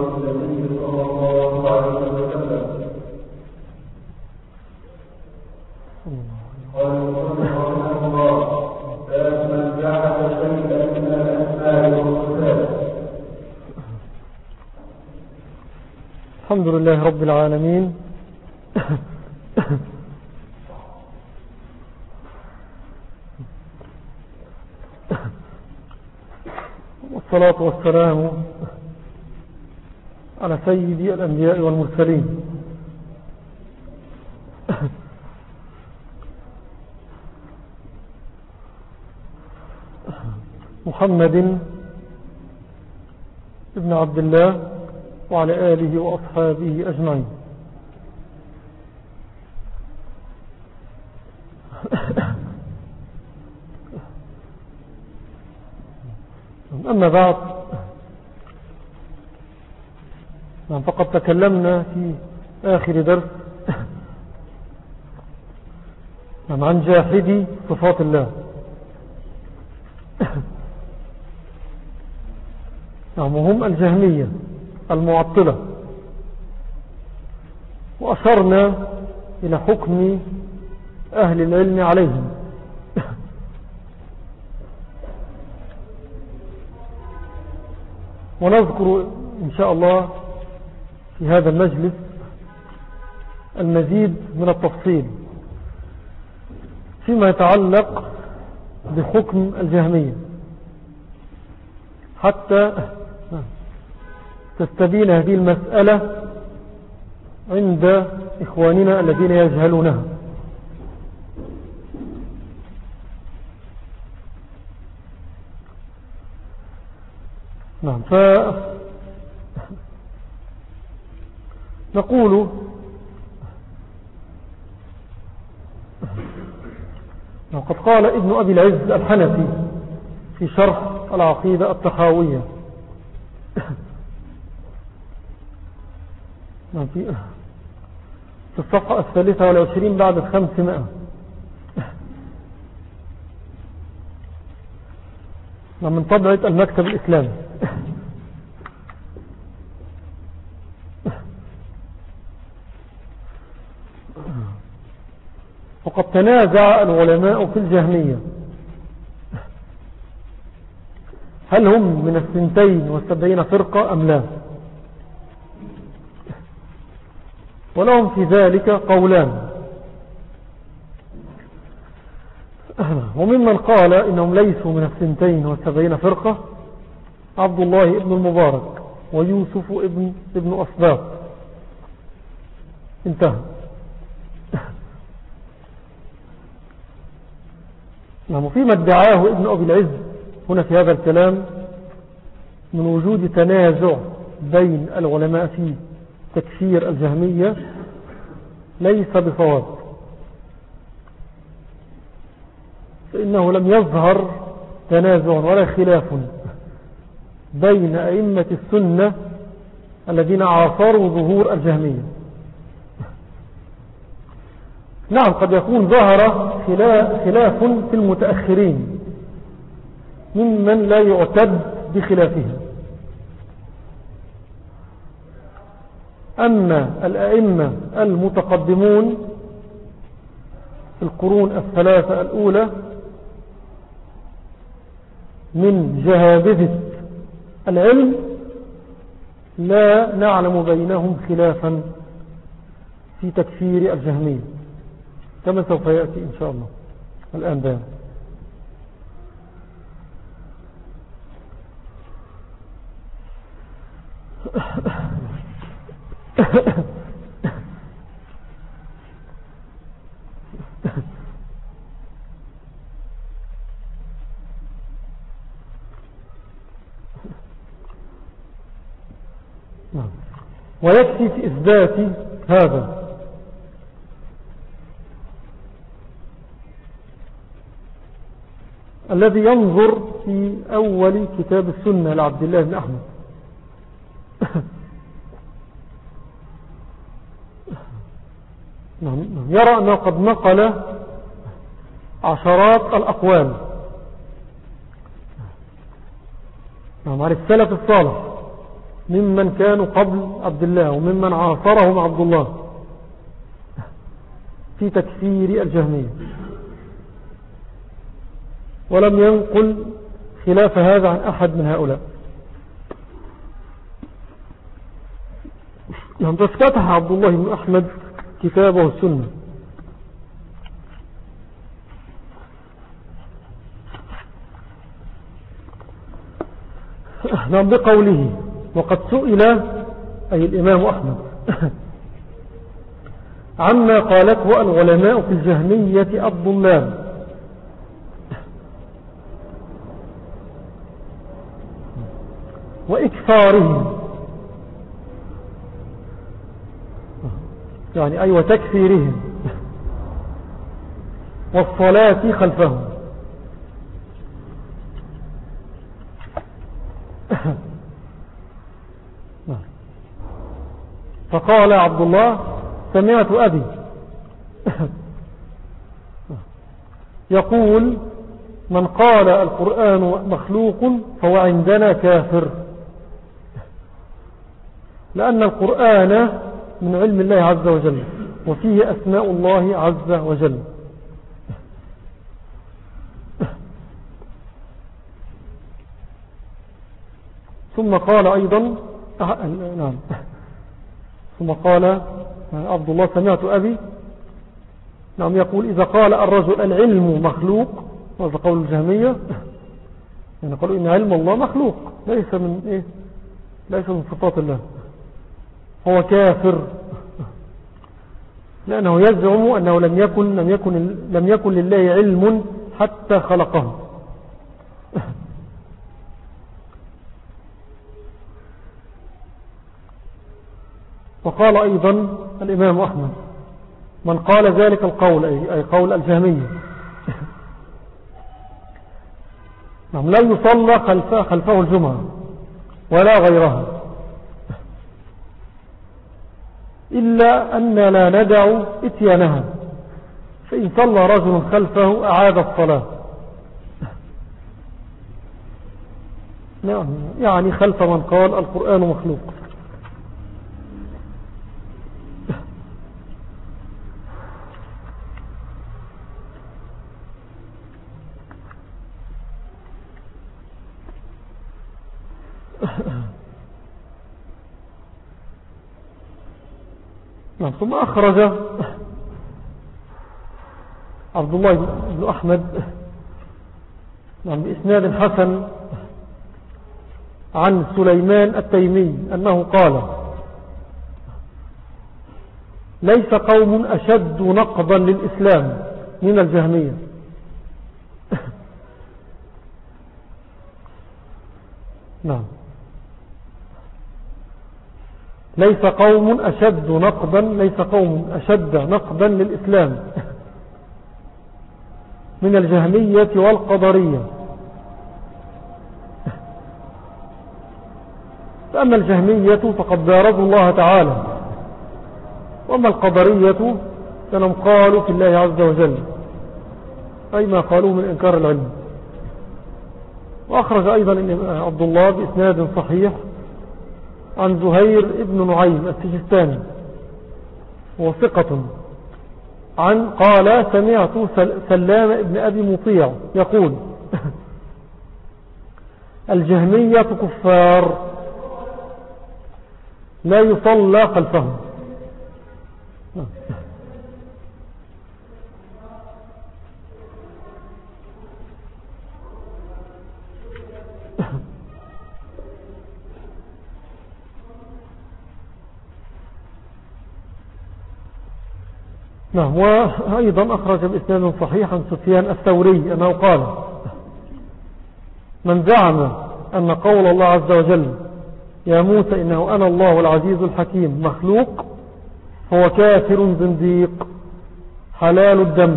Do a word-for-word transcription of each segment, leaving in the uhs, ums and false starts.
النبي صلى الله عليه وسلم. قال المصنف رحمه الله: باب من جعل شيئا من الاسماء والصفات. الحمد لله رب العالمين، والصلاة والسلام على سيد الأنبياء والمرسلين محمد ابن عبد الله وعلى آله وأصحابه أجمعين. أما بعد، فقد تكلمنا في آخر درس عن جاحدي صفات الله، وهم الجهمية المعطلة، وأشرنا إلى حكم أهل العلم عليهم. ونذكر إن شاء الله في هذا المجلس المزيد من التفصيل فيما يتعلق بحكم الجهمية، حتى تستبين هذه المسألة عند إخواننا الذين يجهلونها. نعم، فنقول وقد قال ابن أبي العز الحنفي في شرح العقيدة الطحاوية في الصفحة الثالثة والعشرين بعد الخمسمائة: من طبعة المكتب الإسلامي. وقد تنازع العلماء في الجهمية هل هم من الثنتين والسبعين فرقة أم لا، ولهم في ذلك قولان. وممن قال إنهم ليسوا من الثنتين والسبعين فرقة عبد الله ابن المبارك ويوسف ابن, ابن أسباط. انتهى. نعم، فيما ادعاه ابن أبي العز هنا في هذا الكلام من وجود تنازع بين العلماء في تكفير الجهمية ليس بصواب، فإنه لم يظهر تنازع ولا خلاف بين أئمة السنة الذين عاصروا ظهور الجهمية. نعم، قد يكون ظهر خلاف في المتأخرين ممن لا يعتد بخلافهم، أما الأئمة المتقدمون في القرون الثلاثة الأولى من جهابذة العلم لا نعلم بينهم خلافا في تكفير الجهمية، كما سوف يأتي إن شاء الله الآن بيان. ويكفي في إثبات هذا الذي ينظر في أول كتاب السنة لعبد الله بن أحمد يرى أنه قد نقل عشرات الأقوال عن السلف الصالح ممن كانوا قبل عبد الله وممن عاصرهم عبد الله في تكفير الجهمية، ولم ينقل خلاف هذا عن أحد من هؤلاء. لم تفتح عبد الله بن أحمد كتابه السنة نعم بقوله: وقد سئل أي الإمام أحمد عما قالته العلماء في الجهمية الضلال، وإكثارهم يعني أي وتكثيرهم والصلاة خلفهم. فقال عبد الله: سمعت أبي يقول: من قال القرآن مخلوق فهو عندنا كافر، لأن القرآن من علم الله عز وجل وفيه أسماء الله عز وجل. ثم قال أيضا نعم ثم قال عبد الله: سمعت أبي نعم يقول: إذا قال الرجل العلم مخلوق، وهذا قول الجهمية، يعني قالوا إن علم الله مخلوق ليس من إيه ليس من صفات الله، هو كافر، لأنه يزعم أنه لم يكن لم يكن لم يكن لله علم حتى خلقه. وقال أيضا الإمام أحمد: من قال ذلك القول أي قول الجهمية نعم لا يصلى خلفه, خلفه الجمعة ولا غيرها، إلا أن لا ندع إتيانها، فإن صلى رجل خلفه أعاد الصلاة. نعم يعني خلف من قال القرآن مخلوق. نعم ثم أخرج عبد الله بن أحمد نعم بإسناد حسن عن سليمان التيمي أنه قال: ليس قوم أشد نقضا للإسلام من الجهمية. نعم ليس قوم أشد نقضا ليس قوم أشد نقضا للإسلام من الجهمية والقدرية. فأما الجهمية فقد بارزوا الله تعالى، وأما القدرية فلم قالوا في الله عز وجل أي ما قالوا من إنكار العلم. وأخرج أيضا عبد الله بإسناد صحيح عن زهير ابن نعيم السجستاني وثقة عن قال: سمعت سلام ابن أبي مطيع يقول: الجهمية كفار لا يصلى خلفهم. نعم وأيضا أخرج بإسناد صحيح عن سفيان الثوري أنه قال: من زعم أن قول الله عز وجل يا موسى إنه أنا الله العزيز الحكيم مخلوق هو كافر زنديق حلال الدم.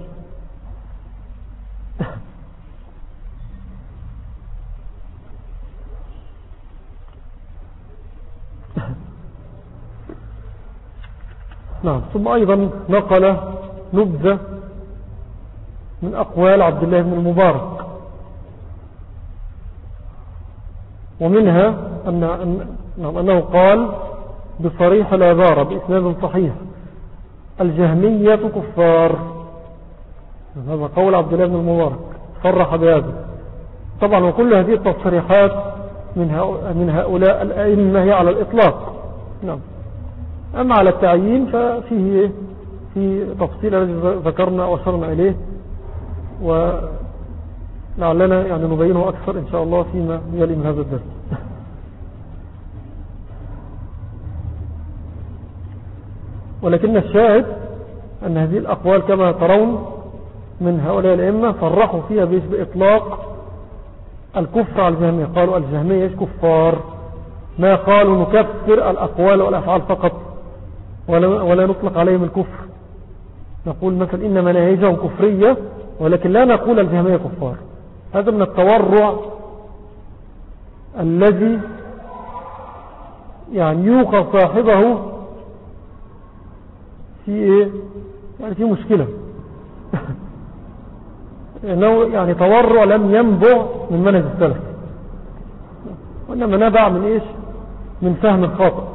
نعم ثم أيضا نقل نبذة من أقوال عبد الله بن المبارك، ومنها أن نعم أنه قال بصريح العبارة بإسناد صحيح الجهمية كفار. هذا قول عبد الله بن المبارك صرح بهذا. طبعا وكل هذه التصريحات من هؤلاء الأئمة هي على الإطلاق. نعم. أما على التعيين ففيه في تفصيل الذي ذكرنا وأشرنا إليه ولعلنا يعني نبينه أكثر إن شاء الله فيما يلي من هذا الدرس. ولكن الشاهد أن هذه الأقوال كما ترون من هؤلاء الأئمة صرحوا فيها بإطلاق الكفر على الجهمية. قالوا الجهمية كفار، ما قالوا نكفر الأقوال والأفعال فقط ولا, ولا نطلق عليهم الكفر. نقول مثلا إن مناهجهم كفرية ولكن لا نقول الجهمية كفار. هذا من التورع الذي يعني يوقع صاحبه في إيه؟ يعني في مشكلة إنه يعني تورع لم ينبع من منهج السلف، وإنما نبع من إيش؟ من فهم خاطئ.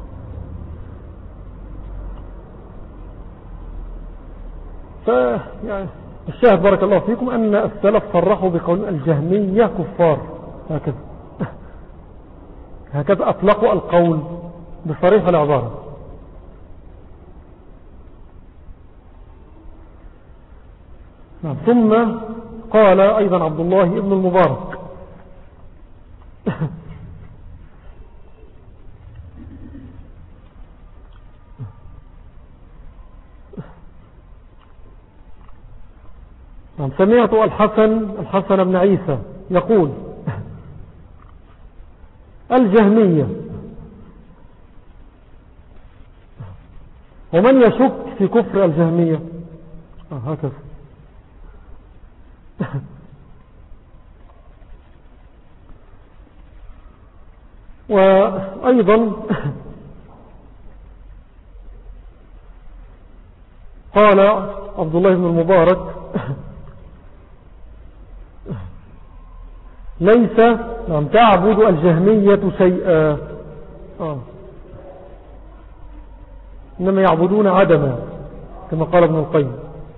فيعني الشاهد بارك الله فيكم أن السلف صرحوا بقول الجهمية كفار، هكذا هكذا أطلقوا القول بصريح العبارة. ثم قال أيضا عبد الله بن المبارك سمعت الحسن الحسن بن عيسى يقول الجهمية ومن يشك في كفر الجهمية آه هكذا وأيضا قال عبد الله بن المبارك ليس نعم تعبد الجهمية شيئا آه. إنما يعبدون عدما كما قال ابن القيم.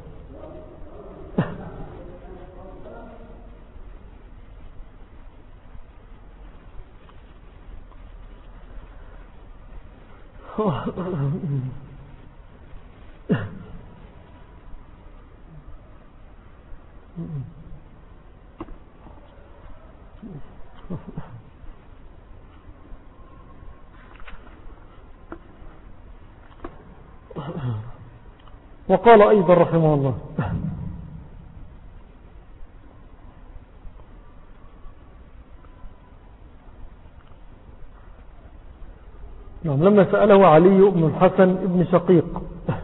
وقال أيضا رحمه الله نعم لما سأله علي بن الحسن بن شقيق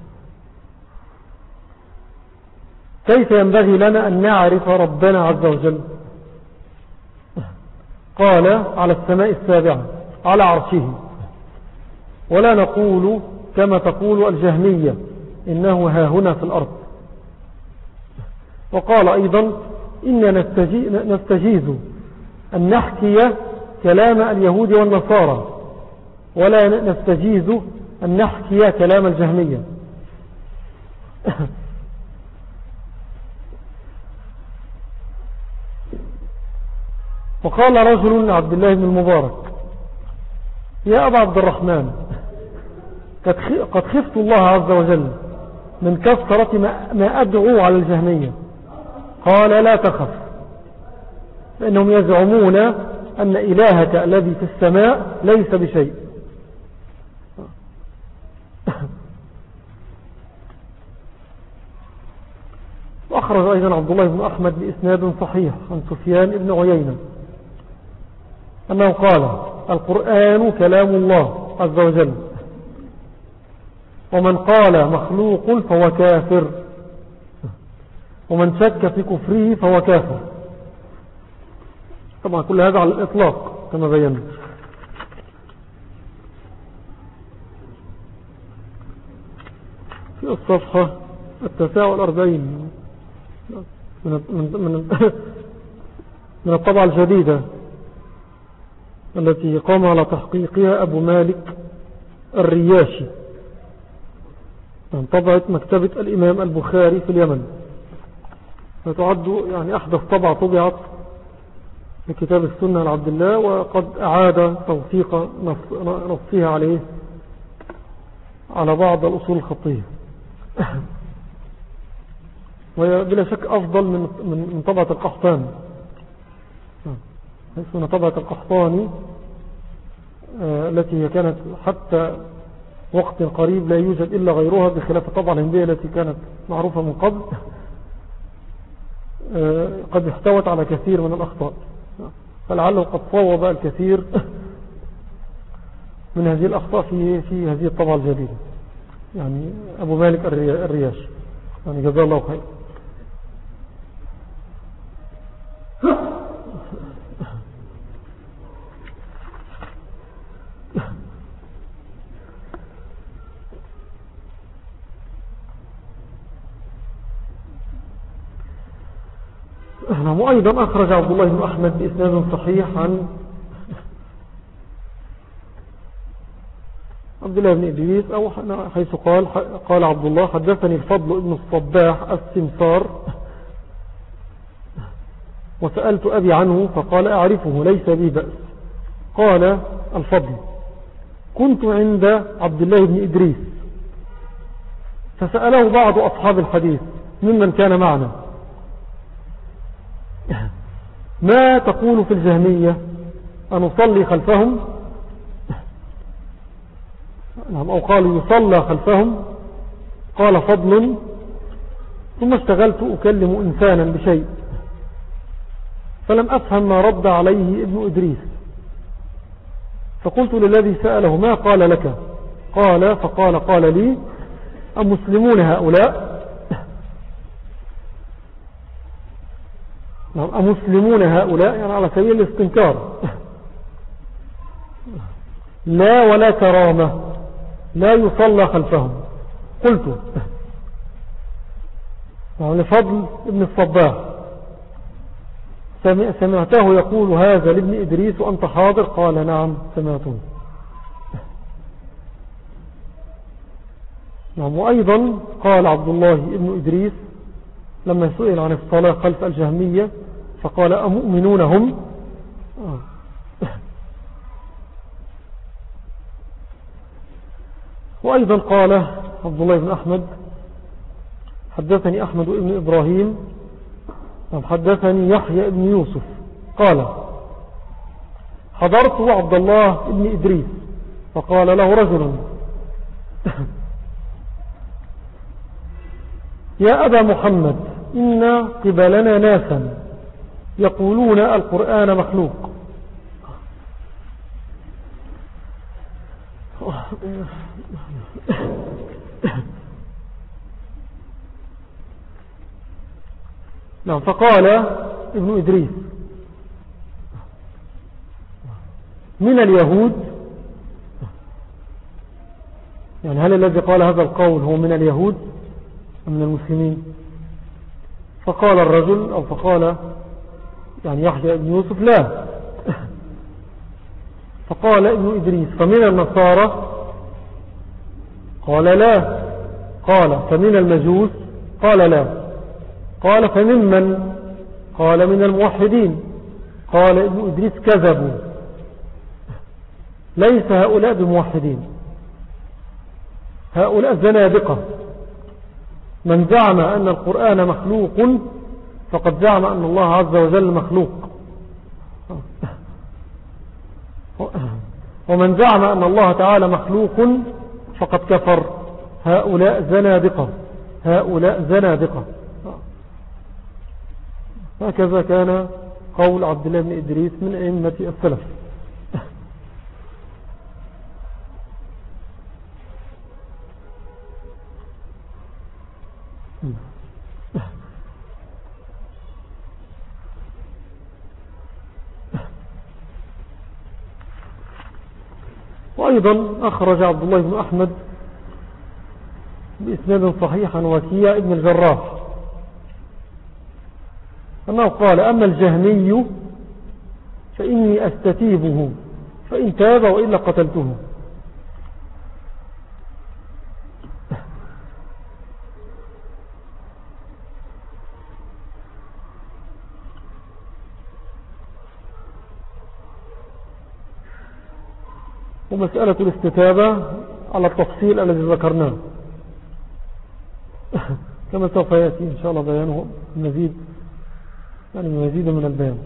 كيف ينبغي لنا أن نعرف ربنا عز وجل؟ قال على السماء السابعة على عرشه، ولا نقول كما تقول الجهمية إنه ها هنا في الأرض. وقال أيضا إننا نستجيز أن نحكي كلام اليهود والنصارى ولا نستجيز أن نحكي كلام الجهمية. وقال رجل عبد الله بن المبارك يا أبا عبد الرحمن قد خفت الله عز وجل من كثرة ما أدعو على الجهمية. قال لا تخف فإنهم يزعمون أن إلهك الذي في السماء ليس بشيء. وأخرج أيضا عبد الله بن أحمد بإسناد صحيح عن سفيان بن عيينة أنه قال القرآن كلام الله عز وجل، ومن قال مخلوق فهو كافر، ومن شك في كفره فهو كافر. طبعا كل هذا على الإطلاق كما بينا. في الصفحة التاسعة والأربعين من, من, من, من الطبعة الجديدة التي قام على تحقيقها أبو مالك الرياشي، طبعت مكتبة الإمام البخاري في اليمن، فتعد يعني أحدث طبعة طبعت لكتاب السنة لعبد الله، وقد أعاد توثيق نصها عليه على بعض الأصول الخطية، وهي بلا شك أفضل من من طبعة القحطاني، حيث أن طبعة القحطاني التي كانت حتى وقت قريب لا يوجد إلا غيرها، بخلاف الطبعة الهندية التي كانت معروفة من قبل، قد احتوت على كثير من الأخطاء، فلعله قد صوب الكثير من هذه الأخطاء في في هذه الطبعة الجديدة، يعني أبو مالك الرياش، يعني جزاه الله خير. وأيضا أخرج عبد الله بن أحمد بإسناد صحيح عن عبد الله بن إدريس، أو حيث قال قال عبد الله: حدثني الفضل ابن الصباح السمسار، وسألت أبي عنه فقال: أعرفه ليس بي بأس. قال الفضل: كنت عند عبد الله بن إدريس فسأله بعض أصحاب الحديث ممن كان معنا: ما تقول في الجهمية، أنصلي خلفهم؟ أو قال يصلى خلفهم؟ قال فضل: ثم اشتغلت أكلم إنسانا بشيء فلم أفهم ما رد عليه ابن إدريس، فقلت للذي سأله: ما قال لك؟ قال فقال قال لي: أمسلمون هؤلاء؟ أمسلمون هؤلاء يعني على سبيل الاستنكار، لا ولا كرامة، لا يصلى خلفهم. قلت لفضل ابن الصباح: سمعته يقول هذا لابن إدريس وأنت حاضر؟ قال: نعم سمعته. نعم. وأيضا قال عبد الله ابن إدريس لما سئل عن الصلاة خلف الجهمية فقال: أمؤمنون هم؟ آه. وأيضا قال عبد الله بن أحمد: حدثني أحمد بن إبراهيم حدثني يحيى بن يوسف قال: حضرت عبد الله بن إدريس فقال له رجل: يا أبا محمد، إن قبلنا ناسا يقولون القرآن مخلوق. نعم. فقال ابن إدريس: من اليهود؟ يعني هل الذي قال هذا القول هو من اليهود أم من المسلمين؟ فقال الرجل أو فقال يعني يحيى بن يوسف: لا. فقال ابن إدريس: فمن النصارى؟ قال: لا. قال: فمن المجوس؟ قال: لا. قال: فممن؟ قال: من الموحدين. قال ابن إدريس: كذبوا، ليس هؤلاء بموحدين، هؤلاء زنادقة. من زعم أن القرآن مخلوق فقد زعم أن الله عز وجل مخلوق، ومن زعم أن الله تعالى مخلوق فقد كفر. هؤلاء زنادقة، هؤلاء زنادقة. هكذا كان قول عبد الله بن إدريس من أئمة السلف. وأيضا أخرج عبد الله بن أحمد بإسناد صحيح عن وكيع ابن الجراح أنه قال: أما الجهمي فإني أستتيبه فإن تاب وإلا قتلته. ومسألة الاستتابة على التفصيل الذي ذكرناه كما سوف يأتي إن شاء الله بيانه مزيد يعني مزيد من البيان.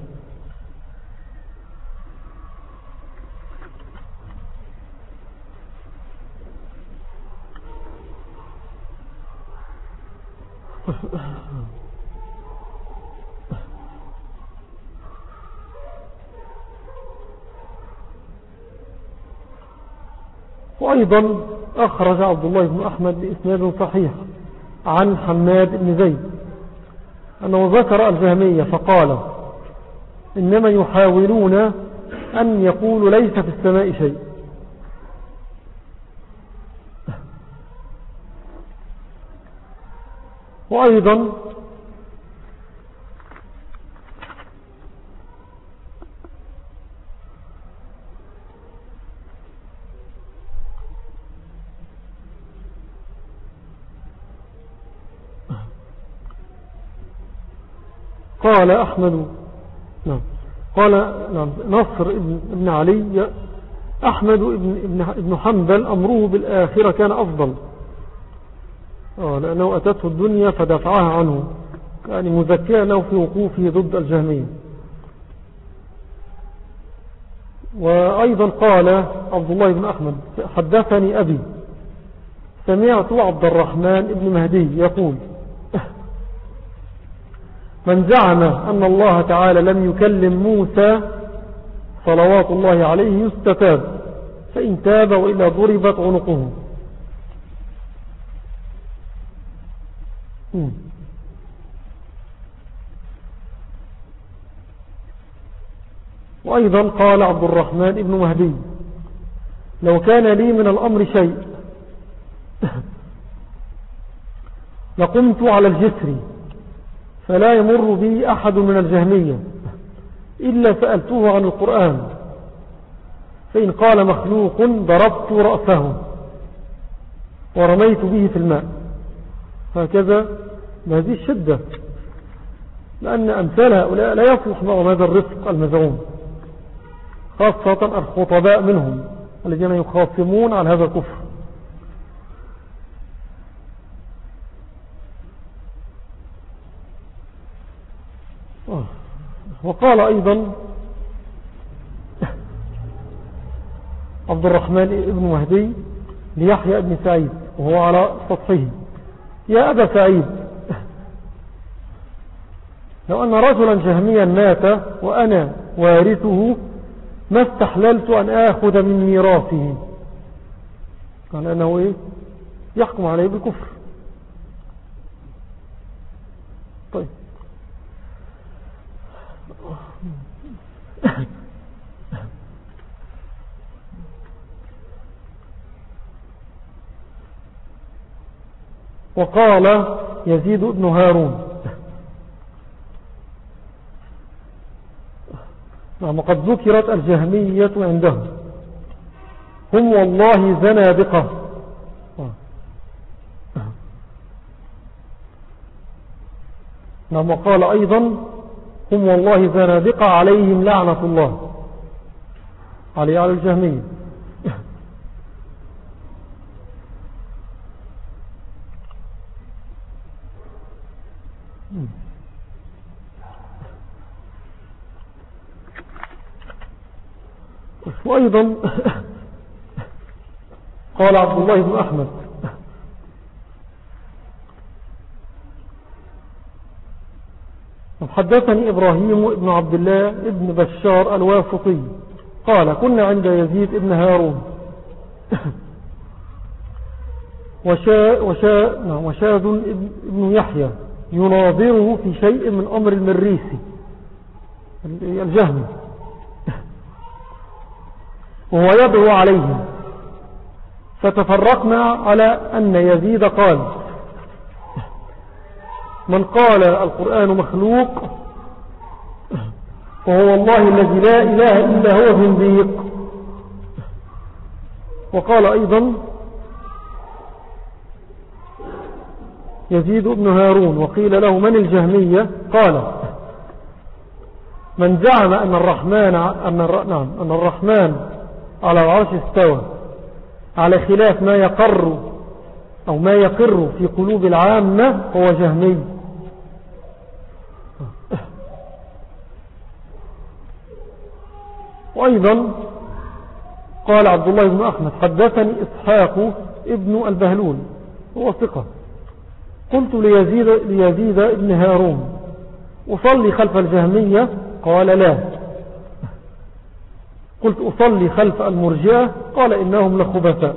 وأيضا أخرج عبد الله بن أحمد بإسناد صحيح عن حماد بن زيد أنه ذكر الجهمية فقال إنما يحاولون أن يقولوا ليس في السماء شيء. وأيضا قال أحمد نعم قال نعم نصر ابن علي أحمد ابن, ابن حنبل أمره بالآخرة كان أفضل لأنه أتته الدنيا فدفعها عنه يعني مذكيا له في وقوفه ضد الجهمية. وأيضا قال عبد الله بن أحمد حدثني أبي سمعت عبد الرحمن بن مهدي يقول من زعم أن الله تعالى لم يكلم موسى صلوات الله عليه يستتاب فإن تاب وإلا ضربت عنقه. وأيضا قال عبد الرحمن بن مهدي لو كان لي من الأمر شيء لقمت على الجسر فلا يمر بي أحد من الجهمية إلا سألته عن القرآن فإن قال مخلوق ضربت رأسه ورميت به في الماء. هكذا بهذه الشدة لأن أمثال هؤلاء لا يصلح معهم هذا الرفق المزعوم خاصة الخطباء منهم الذين يخاصمون على هذا الكفر. وقال أيضا عبد الرحمن بن مهدي ليحيى بن سعيد وهو على سطحه يا أبا سعيد لو أن رجلا جهميا مات وأنا وارثه ما استحللت أن آخذ من ميراثه. قال أنه إيه يحكم عليه بالكفر. طيب وقال يزيد بن هارون نعم قد ذكرت الجهمية عندهم هم والله زنادقة. نعم وقال أيضا هم والله زنادقة عليهم لعنة الله عليه على الجهمية. وأيضا قال عبد الله بن أحمد حدثني إبراهيم بن عبد الله بن بشار الواسطي قال كنا عند يزيد بن هارون وشا وشا وشاذ بن يحيى يناظره في شيء من أمر المريسي الجهمي وهو يدعو عليهم فتفرقنا على أن يزيد قال من قال القرآن مخلوق فهو والله الذي لا إله إلا هو زنديق وقال أيضا يزيد بن هارون وقيل له من الجهمية؟ قال من زعم أن الرحمن أن الر... نعم أن الرحمن على العرش استوى على خلاف ما يقر أو ما يقر في قلوب العامة هو جهمي. وأيضا قال عبد الله بن أحمد حدثني إسحاق ابن البهلول هو ثقة قلت ليزيد, ليزيد ابن هارون أصلي خلف الجهمية؟ قال لا. قلت أصلي خلف المرجئة؟ قال إنهم لخبثاء.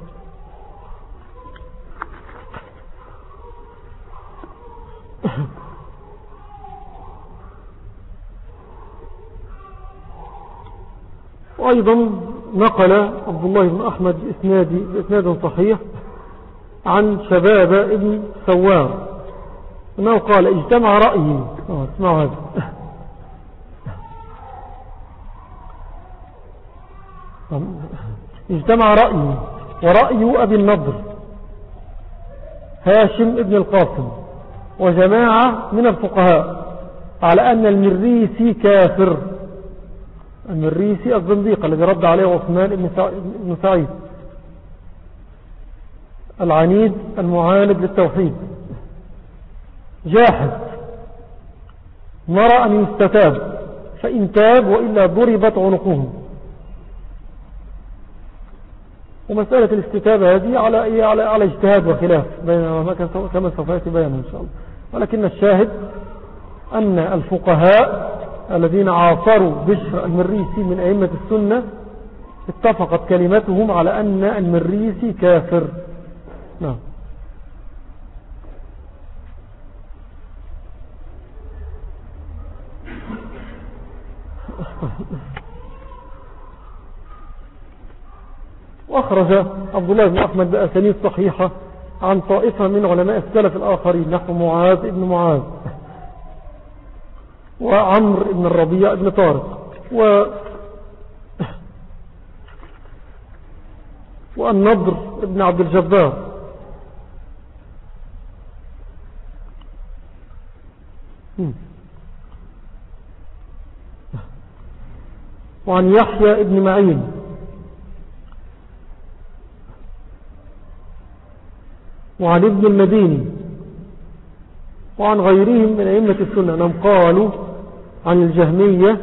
وأيضا نقل عبد الله بن أحمد بإسناد صحيح عن شباب ابن سوار أنه قال اجتمع رأيي اسمعوا هذا اجتمع رأيي ورأي أبي النضر هاشم ابن القاسم وجماعة من الفقهاء على أن المريسي كافر. المريسي الزنديق الذي رد عليه عثمان بن سعيد العنيد المعاند للتوحيد جاحد نرى أن يستتاب فإن تاب وإلا ضربت عنقهم. ومسألة الاستتابة هذه على على على اجتهاد وخلاف بينما كما سوف يأتي بيانه إن شاء الله. ولكن الشاهد أن الفقهاء الذين عاصروا بشر المريسي من أئمة السنة اتفقت كلمتهم على أن المريسي كافر. نعم. وأخرج عبد الله بن أحمد بأسانيد صحيحة عن طائفة من علماء السلف الآخرين نحو معاذ ابن معاذ وعمر ابن الربيع ابن طارق و والنضر ابن عبد الجبار وعن يحيى ابن معين وعن ابن المديني وعن غيرهم من أئمة السنة أنهم قالوا عن الجهمية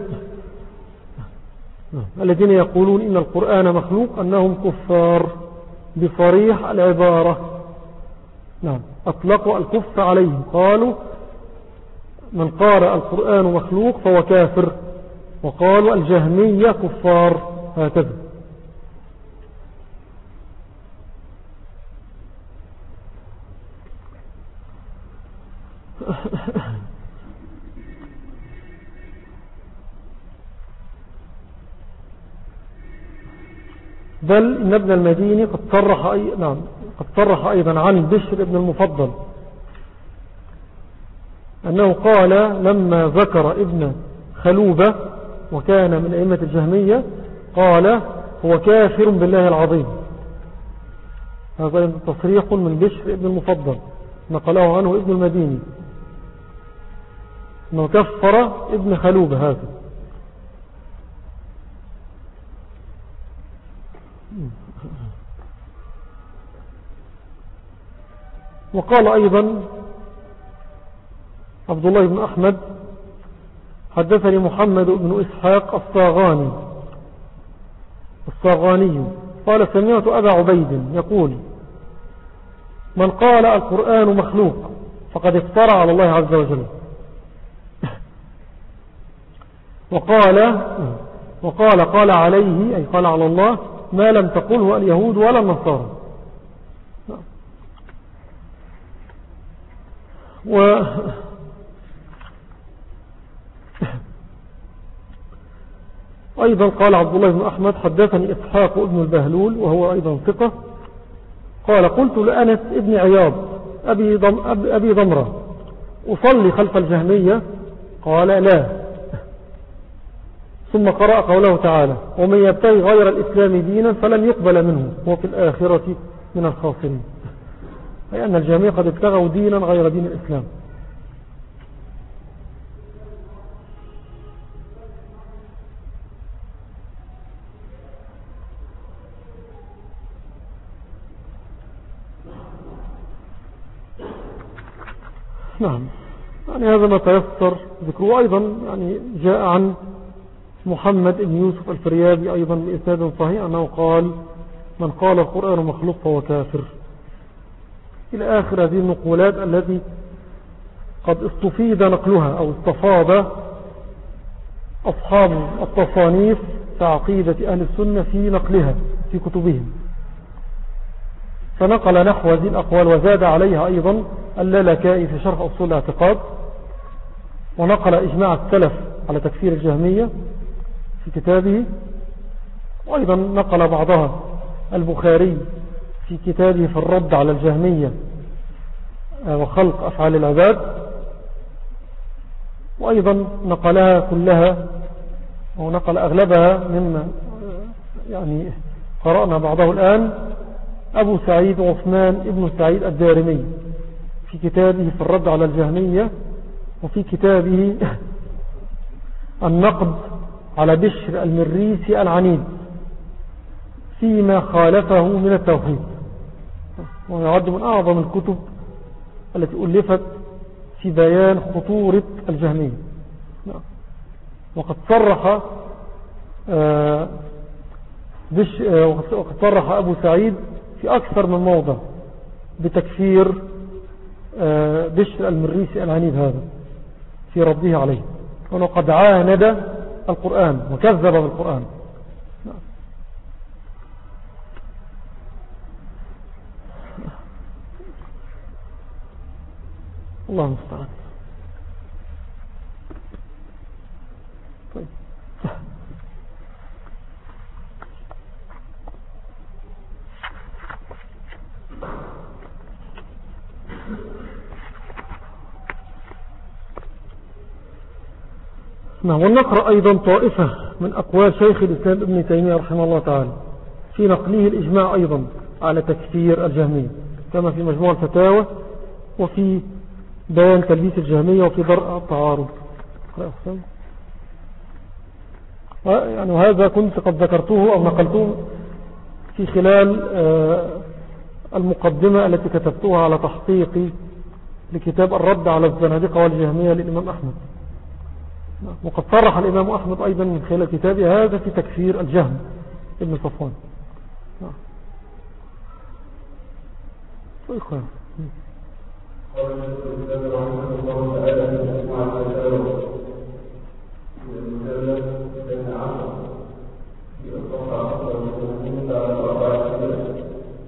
الذين يقولون إن القرآن مخلوق أنهم كفار بصريح العبارة. نعم. أطلقوا الكفر عليهم قالوا من قارأ القرآن مخلوق فهو كافر وقالوا الجهمية كفار هكذا. بل إن ابن المديني قد صرح أي... نعم قد صرح أيضا عن بشر ابن المفضل أنه قال لما ذكر ابن خلوبة وكان من أئمة الجهمية قال هو كافر بالله العظيم. هذا تصريح من بشر ابن المفضل نقله عنه ابن المديني أنه كفر ابن خلوبة هذا. وقال أيضا عبد الله بن أحمد حدثني محمد بن إسحاق الصاغاني الصاغاني قال سمعت أبا عبيد يقول من قال القرآن مخلوق فقد افترى على الله عز وجل. وقال وقال قال عليه أي قال على الله ما لم تقله اليهود ولا النصارى. و أيضا قال عبد الله بن أحمد حدثني إسحاق ابن البهلول وهو أيضا ثقة قال قلت لأنس ابن عياض أبي, ضم أبي ضمرة أصلي خلف الجهمية؟ قال لا. ثم قرأ قوله تعالى ومن يبتغي غير الإسلام دينا فلن يقبل منه وهو في الآخرة من الخاسرين، أي أن الجميع قد ابتغوا دينا غير دين الإسلام. نعم، يعني هذا ما تيسر ذكره. أيضا يعني جاء عن محمد بن يوسف الفريابي أيضا بإسناد صحيح أنه قال من قال القرآن مخلوق فهو كافر، إلى آخر هذه النقولات التي قد استفيد نقلها أو استفاض أصحاب التصانيف في عقيدة أهل السنة في نقلها في كتبهم، فنقل نحو هذه الأقوال وزاد عليها أيضا اللالكائي في شرح أصول الاعتقاد، ونقل إجماع السلف على تكفير الجهمية في كتابه، وأيضا نقل بعضها البخاري في كتابه في الرد على الجهمية وخلق أفعال العباد، وأيضا نقلها كلها أو نقل أغلبها مما يعني قرأنا بعضه الآن أبو سعيد عثمان ابن سعيد الدارمي في كتابه في الرد على الجهمية، وفي كتابه النقد على بشر المريسي العنيد فيما خالفه من التوحيد، ويعد من أعظم الكتب التي ألفت في بيان خطورة الجهمية. وقد صرح بش وقد صرح أبو سعيد في أكثر من موضع بتكفير بشر المريسي العنيد هذا في رده عليه، وقد عاند القرآن وكذب بالقرآن. الله المستعان. طيب. نعم، ونقرأ أيضا طائفة من أقوال شيخ الإسلام ابن تيمية رحمه الله تعالى في نقله الإجماع أيضا على تكفير الجهمية، كما في مجموع الفتاوى وفي بيان تلبيس الجهمية وفي درء التعارض. يعني وهذا كنت قد ذكرته أو نقلته في خلال المقدمة التي كتبتها على تحقيقي لكتاب الرد على الزنادقة والجهمية للإمام أحمد. وقد صرح الإمام أحمد أيضا من خلال كتابه هذا في تكفير الجهم ابن صفوان. وإخوان قال الإسلام رحمه الله تعالى في مجموع الفتاوى من المجلد الثاني عشر في الصفحة عشر وثلاثين على الأربعة سنة.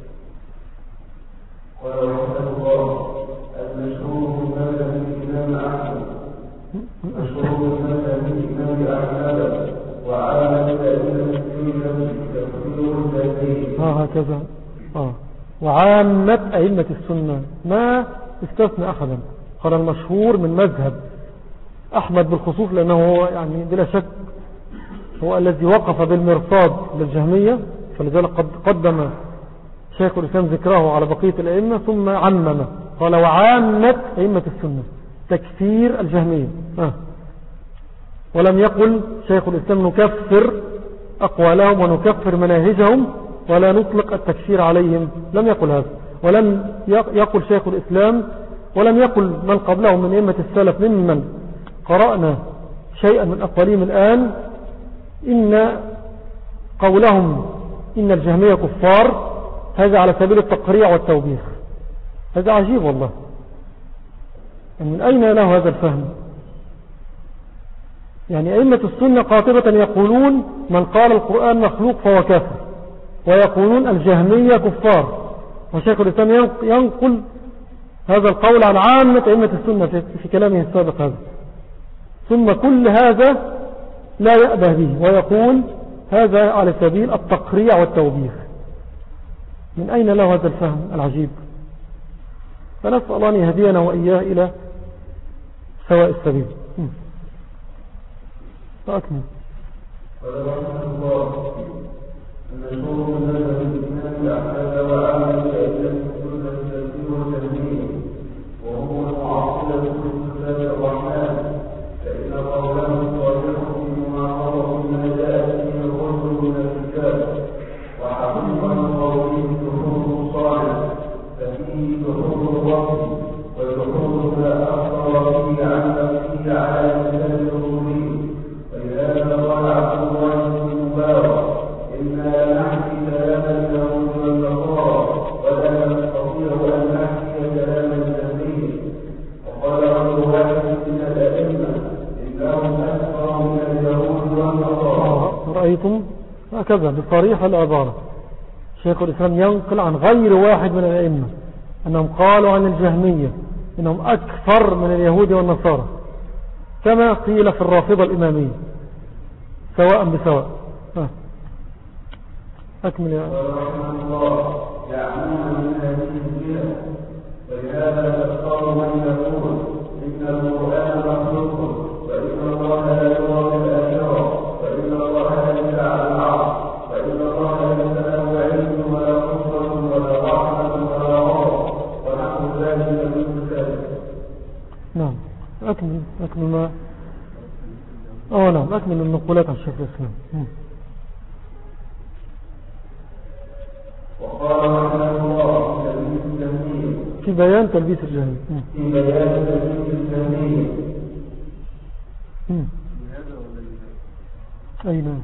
قال رحمه الله المشهور من مذهب الإمام أحمد مشهور من مذهب الإمام أحمد وعامة أئمة السنة تفسير الجاهلية. ها هكذا آه وعامة أئمة السنة ما استثنى أحدا. قال المشهور من مذهب أحمد بالخصوص، لأنه هو يعني بلا شك هو الذي وقف بالمرصاد للجهمية، فلذلك قد قدم شيخ الإسلام ذكره على بقية الأئمة ثم عمم. قال وعامة أئمة السنة تكفير الجهمية آه. ولم يقل شيخ الإسلام نكفر أقوالهم ونكفر مناهجهم ولا نطلق التكفير عليهم، لم يقل هذا. ولم يقل شيخ الإسلام ولم يقل من قبله من أئمة السلف ممن قرأنا شيئا من أقوالهم الآن إن قولهم إن الجهمية كفار هذا على سبيل التقريع والتوبيخ. هذا عجيب والله، من أين له هذا الفهم؟ يعني أئمة السنة قاطبة يقولون من قال القرآن مخلوق فهو كافر، ويقولون الجهمية كفار، وشيخ الإسلام ينقل هذا القول عن عامة أئمة السنة في كلامه السابق هذا، ثم كل هذا لا يأبه به ويقول هذا على سبيل التقريع والتوبيخ. من أين له هذا الفهم العجيب؟ فنسأل الله أن يهدينا وإياه إلى سواء السبيل. فأكمل. قال رحمه الله المشهور من مذهب الإمام أحمد وعامل أئمة السنة التفسير والتنزيل وهو المعطلة لصفات الرحمن فإن قولهم صادق فيما قرأوا ما جاء فيه الرسل من الكتاب وحقيقة قولهم دخول صالح ففيه دخول الوحي ودخول ما أخبر فيه عن نفسه على لسان رسوله ولهذا قال عبد الله بن مبارك إنا نحكي كلام اليهود والنصارى ولا نستطيع أن نحكي كلام الجميع وقال غير واحد من الأئمة إنهم أكثر من اليهود والنصارى. رأيتم هكذا بصريح العبارة شيخ الإسلام ينقل عن غير واحد من الأئمة أنهم قالوا عن الجهمية إنهم أكثر من اليهود والنصارى كما قيل في الرافضة الإمامية سواء بسواء. ها. أكمل يا ورحمه الله يعمون من هذه الجهة ولهذا تختار من يقول إن القرآن مخلوق وإن الله لا يرى بالآخرة وإن الله ليس على العرش وإن الله ليس له علم ولا قدرة ولا رحمة ولا غضب ونحو ذلك من ذلك. نعم أكمل أكمل ما أوه نعم أكمل النقولات عن الشيخ الإسلام. وقال رحمه الله تلبيس الجميل في بيان تلبيس الجهمية في بيان تلبيس الجميل أي نعم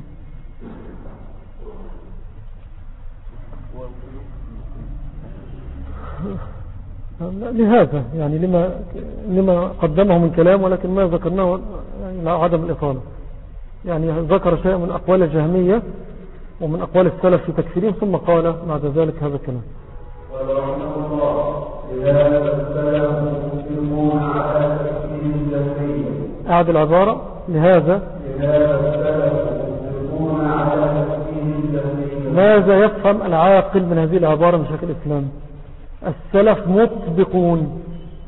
لهذا يعني لما لما قدمه من كلام ولكن ما ذكرناه يعني لا عدم الإطالة يعني ذكر شيء من أقوال الجهمية ومن أقوال السلف في تكفيرهم ثم قال بعد ذلك هذا الكلام. ورحمه الله لهذا السلف مسلمون على تكفير الجهمية. أعد العبارة لهذا لهذا السلف مسلمون على تكفير الجهمية. ماذا يفهم العاقل من هذه العبارة من شكل الإسلام؟ السلف مطبقون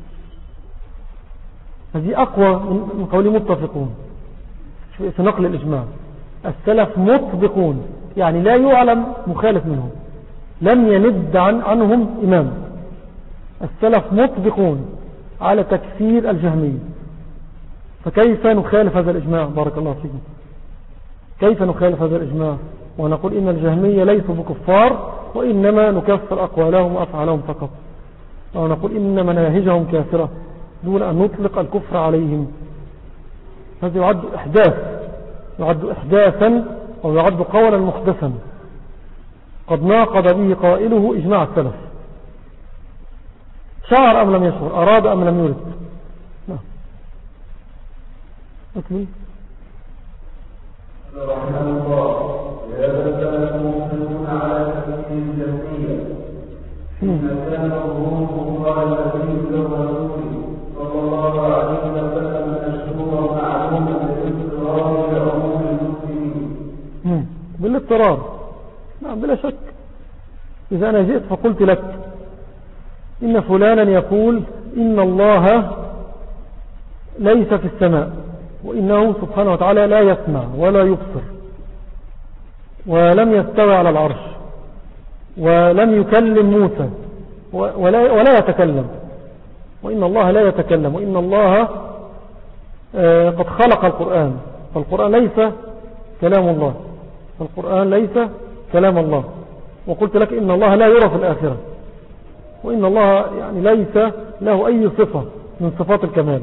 هذه أقوى من قول متفقون في نقل الإجماع. السلف مطبقون يعني لا يعلم مخالف منهم لم يند عن عنهم إمام. السلف مطبقون على تكفير الجهمية فكيف نخالف هذا الإجماع؟ بارك الله فيكم. كيف نخالف هذا الإجماع ونقول إن الجهمية ليسوا بكفار وإنما نكفر أقوالهم وأفعالهم فقط أو نقول إن مناهجهم كافرة دون أن نطلق الكفر عليهم؟ هذا يعد إحداث يعد إحداثا أو يعد قولا محدثا قد ناقض به قائله إجماع السلف شعر أم لم يشعر أراد أم لم يرد. نعم أكمل. رحمه الله لهذا السلف مسلمون على تكفير الجهمية حين كان الروم قال النبي للرسول صلى الله عليه وسلم مشهورا معلوما بالاضطرار لعموم المسلمين. بالاضطرار نعم بلا شك. إذا أنا جئت فقلت لك إن فلانا يقول إن الله ليس في السماء وإنه سبحانه وتعالى لا يسمع ولا يبصر ولم يستوى على العرش ولم يكلم موسى ولا, ولا يتكلم وإن الله لا يتكلم وإن الله قد خلق القرآن فالقرآن ليس كلام الله القرآن ليس كلام الله. وقلت لك إن الله لا يرى في الآخرة وإن الله يعني ليس له أي صفة من صفات الكمال.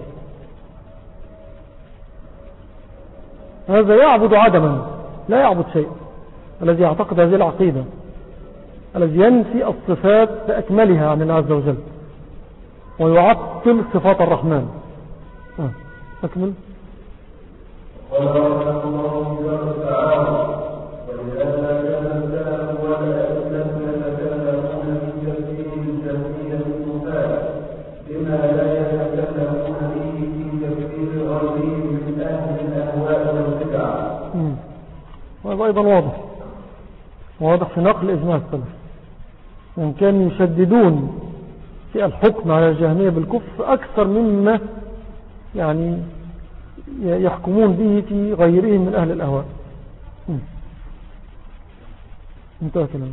هذا يعبد عدما لا يعبد شيء. الذي يعتقد هذه العقيدة الذي ينفي الصفات بأكملها عن الله عز وجل ويعطل صفات الرحمن. آه. أكمل. قال رحمه الله تعالى ولهذا كان السلف والأئمة يتكلمون في تفسير الجهمية المفاد بما لا يتكلمون به في تفسير غيرهم من أهل الأهواء والبدع. وهذا أيضا واضح واضح في نقل إجماع السلف وإن كانوا يشددون في الحكم على الجهمية بالكفر أكثر مما يعني يحكمون به في غيرهم من أهل الأهواء. انتهى كلام.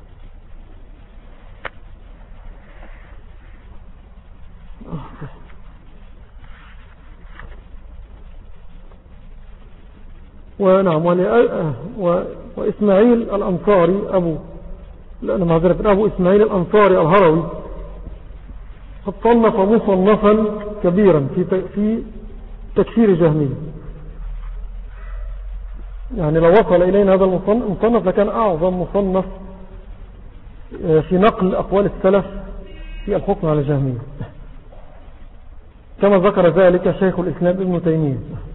ونعم و... وإسماعيل الأنصاري أبو لأن معذرة أبو إسماعيل الأنصاري الهروي قد صنف مصنفا كبيرا في في تكفير جهمية. يعني لو وصل إلينا هذا المصنف لكان أعظم مصنف في نقل أقوال السلف في الحكم على الجهمية، كما ذكر ذلك شيخ الإسلام ابن تيمية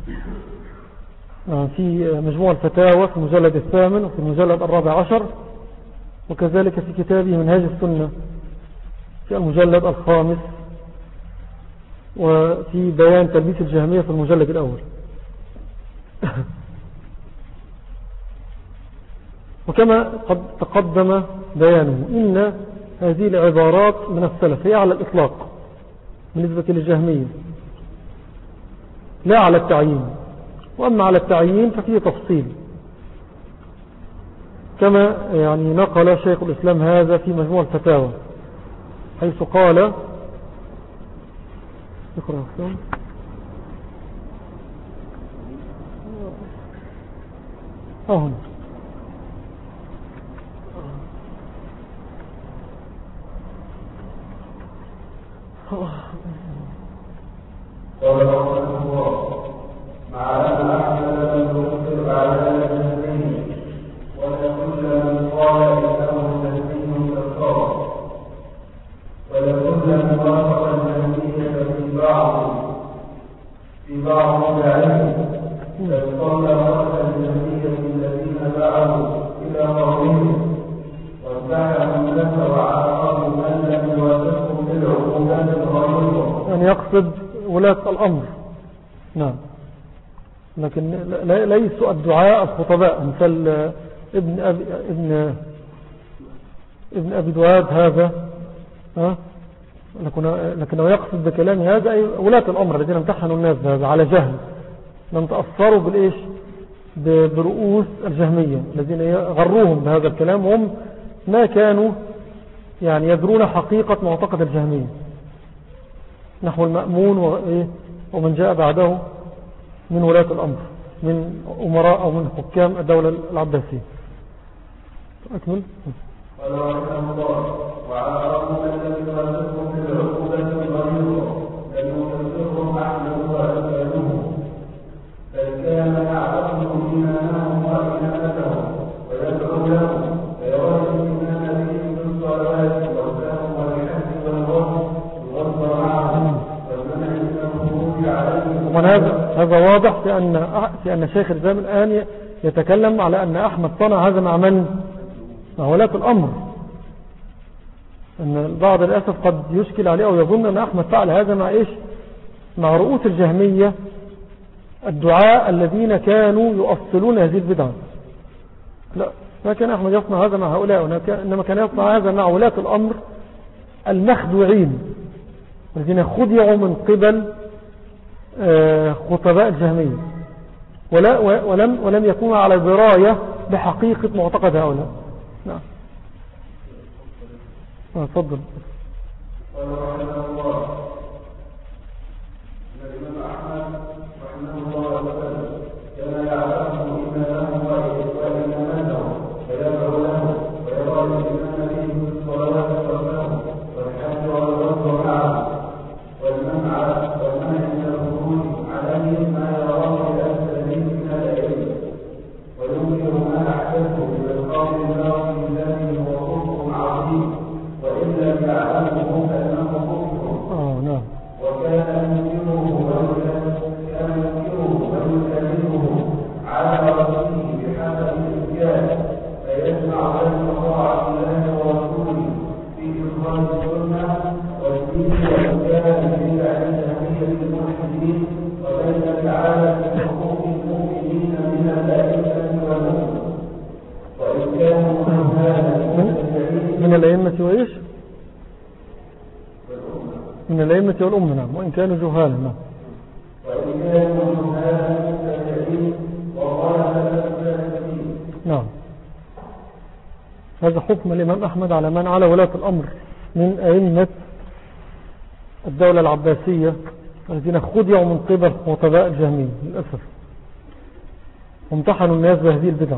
في مجموع الفتاوى في المجلد الثامن وفي المجلد الرابع عشر، وكذلك في كتابه منهاج السنة في المجلد الخامس، وفي بيان تلبيس الجهمية في المجلد الأول. وكما قد تقدم بيانه إن هذه العبارات من السلف هي على الإطلاق بالنسبة للجهمية لا على التعيين، وأما على التعيين ففيه تفصيل كما يعني نقل شيخ الإسلام هذا في مجموع الفتاوى، حيث قال اقرأ أحسن أهن قال رحمه الله مع أن أحمد لم يذكر على الجهمين ولكل من قال إنه جهمي كالصار ولكل من وافق الجهمية في بعض في بعض العلم فصلى وقت الجهمية الذين دعوا إلى قومهم وادعوا له وعاقبوا من لم يوافقهم بالعقوبات الغليظة. يعني يقصد ولاة الأمر. نعم، لكن ليسوا الدعاء الخطباء مثل ابن أبي, ابن ابن أبي دواد هذا، ها؟ لكنه يقصد بكلام هذا أي ولاة الأمر الذين امتحنوا الناس هذا على جهل، لم تأثروا بالإيش برؤوس الجهمية الذين غروهم بهذا الكلام، وهم ما كانوا يعني يدرون حقيقة معتقد الجهمية نحو المأمون ومن جاء بعده من ولاة الأمر من أمراء أو من حكام الدولة العباسية. أكمل. قال رحمه الله وعاقبوا من لم يوافقهم بالعقوبة الغليظة لم يكفرهم أحمد وأسألوه بل كان يعلمهم إيمانهم وإيمانتهم ويدعو لهم فيرى الإيمان بهم بالصلاة والسلام والحج والوصف والوصف معهم والمنع من الخروج عليهم. وهذا هذا واضح في أن في أن شيخ الإسلام الآن يتكلم على أن أحمد صنع هذا مع من؟ مع ولاة الأمر. أن البعض للأسف قد يشكل عليه أو يظن أن أحمد فعل هذا مع إيش؟ مع رؤوس الجهمية الدعاء الذين كانوا يؤصلون هذه البدعة. لا، ما كان أحمد يصنع هذا مع هؤلاء، إنما كان يصنع هذا مع ولاة الأمر المخدوعين الذين خدعوا من قبل خطباء الجهمية ولا ولم ولم يكونوا على دراية بحقيقة معتقد هؤلاء. نعم. تفضل. قال رحمه الله ان الامام احمد رحمه الله وسلم كان يعلمه ايمانه وايمانه فيدعو له ويرى الايمان به بالصلاه والصلاه والحج والوصف معه والمنع والمنع من الخروج عليه ما يراه بأسفله من العلم وينكر ما أحدثه بالقول الباطل الذي هو كفر عظيم وإن لم يعلمه فإنه كفر. وكان ينكره كان ينكره ويكلمه على رسوله بحسب الإمكان فيجمع بين طاعة الله ورسوله في إخراج السنة والدين والإمكان في الجهمية الملحدين وبين الإعادة لحقوق المؤمنين من الأئمة والأمة وإن كانوا من الأئمة وإيش؟ من الأئمة والأمة. نعم. وإن كانوا جهالا. نعم. وإن كانوا جهالا مبتدعين وظلمة المسلمين نعم. هذا حكم الإمام أحمد على من على ولاة الأمر من أئمة الدولة العباسية الذين خدعوا من قبل خطباء الجهمية للأسف، وامتحنوا الناس بهذه البدعة.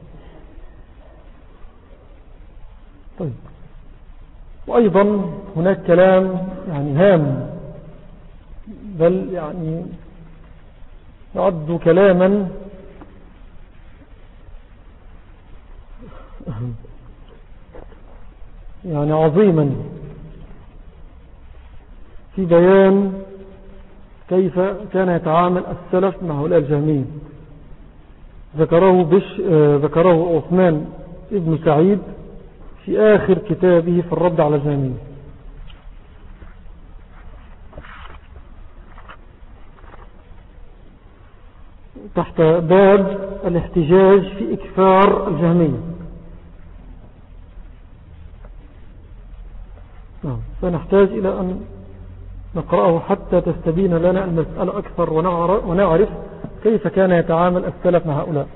طيب، وأيضا هناك كلام يعني هام، بل يعني يعد كلاما يعني عظيما في بيان كيف كان يتعامل السلف مع هؤلاء الجهميين. ذكره بش ذكره عثمان ابن سعيد في آخر كتابه في الرد على الجهمية. تحت باب الاحتجاج في إكفار الجهمية. فنحتاج إلى أن نقرأه حتى تستبين لنا المسألة أكثر ونعرف كيف كان يتعامل السلف مع هؤلاء.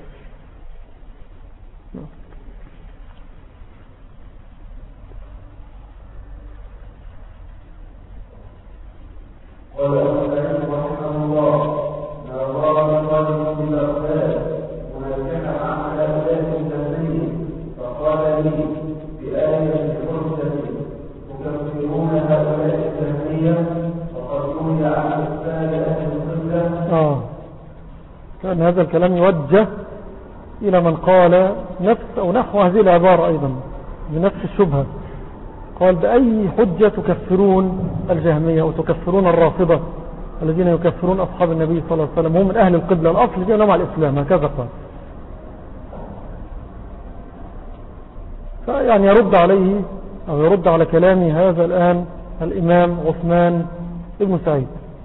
قال أبو رحمه الله: ما ضرب قلبه بالأقدام ونكح عن هؤلاء الجهمية فقال لي بآية الحجة تكفرون هؤلاء الجهمية وقد روي عن أكثر أهل القبلة. آه كان هذا الكلام يوجه إلى من قال نفس أو نحو هذه العبارة أيضا بنفس الشبهة. قال بأي حجة تكفرون الجهمية أو تكفرون الرافضة الذين يكفرون أصحاب النبي صلى الله عليه وسلم هم من أهل القبلة الأصل دينهم مع الإسلام، هكذا قال. فيعني يرد عليه أو يرد على كلامي هذا الآن الإمام عثمان ابن سعيد.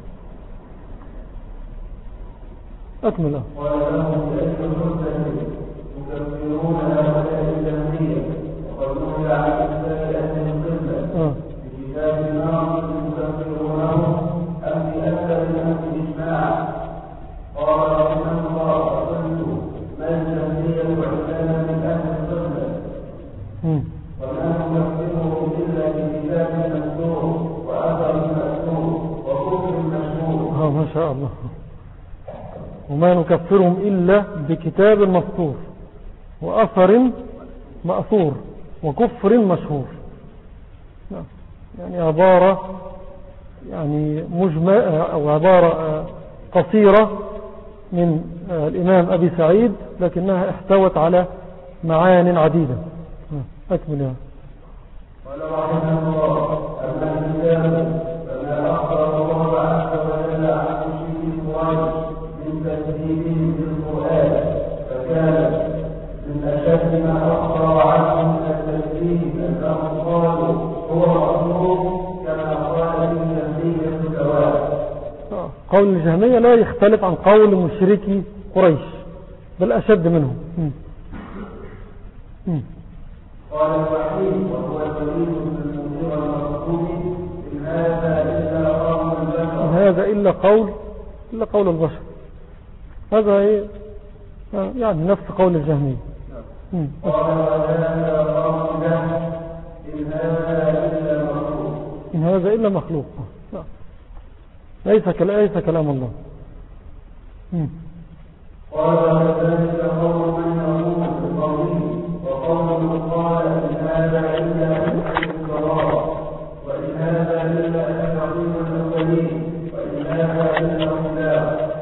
أكمل. قال لهم بأي حجة تكفرون هؤلاء الجهمية وقد روي عن أكثر أهل القبلة بكتاب النار تكفرونه أم بأكثر الناس إجماعا؟ قال رحمه الله: قلت ما الجهمية وعلمنا من أهل القبلة وما نكفره إلا بكتاب مكتوب وأثر مكتوب وكفر مشهور. ما شاء الله. وما نكفرهم إلا بكتاب مسطور وأثر مأثور وكفر مشهور. يعني عبارة يعني مجمع أو عبارة قصيرة من الإمام أبي سعيد لكنها احتوت على معان عديدة. أكمل يا قال رحمه الله: أما الكتاب فما أخبر الله عز وجل عن مشركي قريش من تكذيبهم بالقرآن فكان من أشد ما أخبر عنهم من التكذيب أنهم قالوا هو مخلوق كما قال الجهمية سواء. قول الجهمية لا يختلف عن قول مشركي قريش بل أشد منهم. م. م. قال الوحيد وهو الوليد بن المغيرة المخزومي: إن هذا إلا قول البشر. إن هذا إلا قول إلا قول البشر. هذا إيه؟ يعني نفس قول الجهمية. قال وهذا قول له: إن هذا إلا مخلوق. إن هذا إلا مخلوق. ليس ليس كلام الله. قال وذلك قول من يقول بقوله وقول من قال إن هذا إلا الصلاة وإن هذا إلا تقديم الأولين وإن هذا إلا خلاف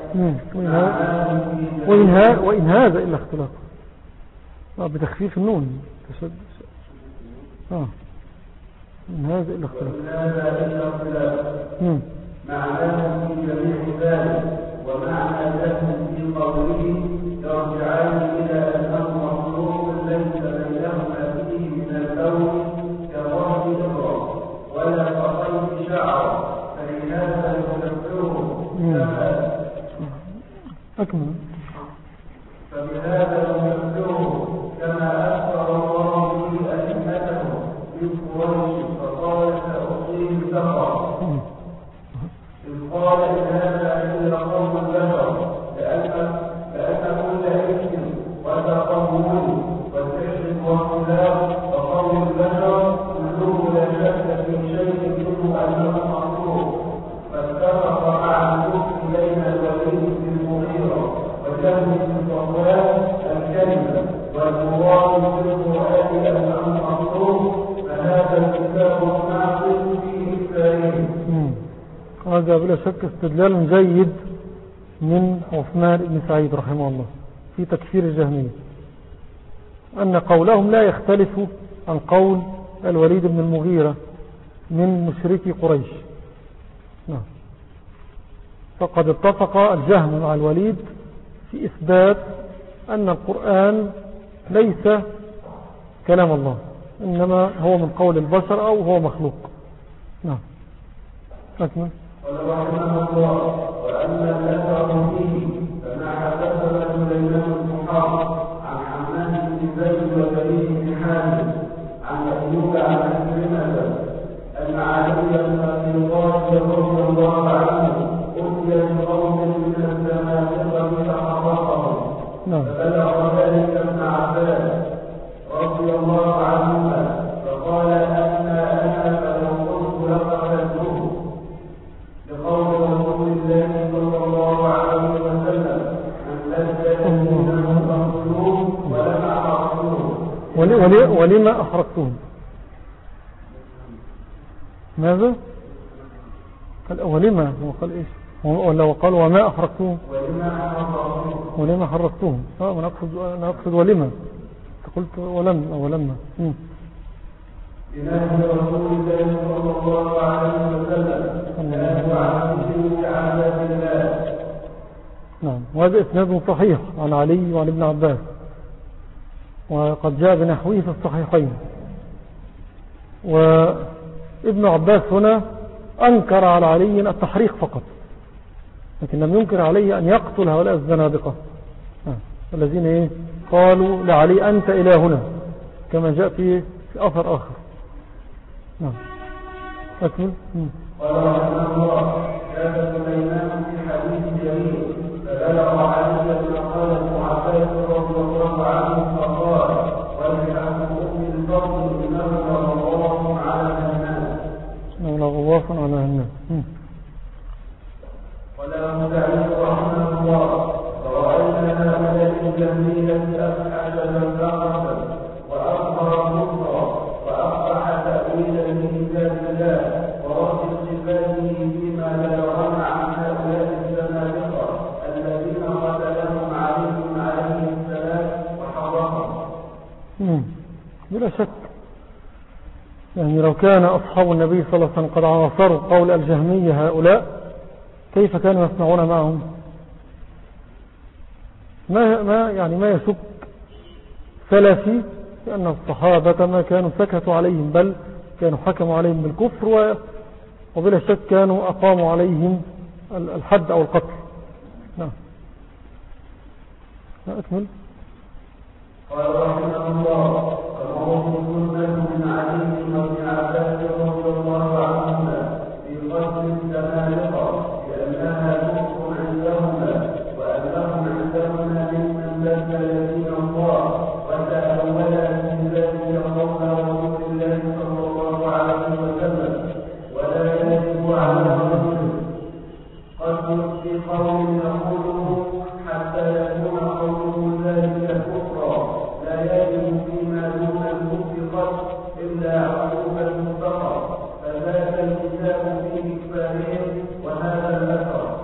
وإن, وإن هذا إلا اختلاف بتخفيف النون تشد. آه. إن هذا إلا اختلاف وإن هذا إلا خلاف معناه في جميع ذلك ومعنى لهم في قوله يرجعان إلى أنه مخلوق ليس بينهما فيه من الأول كظهر إبرة ولا كطيف شعر فلهذا يكفره كما أكمل. فبهذا يكفره كما أكثر الله به أئمته من قريش فقال سأعطيه سفر إذ قال إن هذا إلا قوم البشر لأنه لا يمكن وتقومون هذا بلا شك استدلال جيد من عثمان بن سعيد رحمه الله في تكفير الجهمية، أن قولهم لا يختلف عن قول الوليد بن المغيرة من مشركي قريش. نعم. فقد اتفق الجهم مع الوليد في إثبات أن القرآن ليس كلام الله، إنما هو من قول البشر أو هو مخلوق. نعم. أكمل. قال رحمه الله: وأما الأثر فيه فما حدثنا سليمان بن حرب عن حماد بن زيد وزيد بن حامد عن أيوب عن عكرمة أن علي بن أبي طالب رضي الله عنه أتي بقوم من الزنادقة فتحرقهم، فبلغ ذلك ابن عباس رضي الله عنهما فقال: أما أنا فلو قلت لقتلته، لقول رسول الله صلى الله عليه وسلم: من لجأ دينه فاقتلوه ولما أحرقتوه. ولما أحرقتوهم؟ ماذا؟ قال ولما، هو قال إيش؟ ولا وقال وما أحرقتوهم؟ ولما حرقتوهم. اه أنا أقصد, أنا أقصد ولما، قلت ولم أو ولما. إله رسول الله صلى الله عليه وسلم لا تعبدوا كعباد الله. نعم. وهذا إسناد صحيح عن علي وعن ابن عباس، وقد جاء بنحوه في الصحيحين. وابن عباس هنا أنكر على علي التحريق فقط، لكن لم ينكر عليه أن يقتل هؤلاء الزنادقة الذين إيه؟ قالوا لعلي أنت إلهنا، كما جاء في أثر آخر. نعم. أكمل. قال رحمه الله: كان سليمان في حديث جميل فبلغ علي بن قال ابن عباس رضي الله عنه فقال: ويجعل أمي الفضل إنه لغواص على الناس. إنه لغواص على الناس. ولا مدعي رحمه الله: فرأينا هؤلاء الجميلة أبحث زندقة وأظهر كفرا وأصبح تأويلا لكتاب الله ورد صفاته فيما بلغنا عن هؤلاء الزنادقة الذين قتلهم عليهم عليه السلام وحرقهم. بلا شك، يعني لو كان أصحاب النبي صلى الله عليه وسلم قد عاصروا قول الجهمية هؤلاء كيف كانوا يسمعون معهم؟ ما ما يعني ما يشك سلفي لأن الصحابة ما كانوا سكتوا عليهم، بل كانوا حكموا عليهم بالكفر، وبلا شك كانوا أقاموا عليهم الحد أو القتل. نعم. لا أكمل. قال رحمه الله: فموت سنة من علي وابن عباس رضي الله عنهما في قتل الزنادقة لأنها كفر عندهما وأنهم عندهما ممن بدل دين الله وتأول في ذلك قول رسول الله صلى الله عليه وسلم: ولا يجب على رجل قد في قول يقوله حتى يكون قوله ذلك كفرا، لا يجب فيما دون الكفر قط إلا عقوبة فقط، فذاك الكتاب فيه كفارهم وهذا الأثر.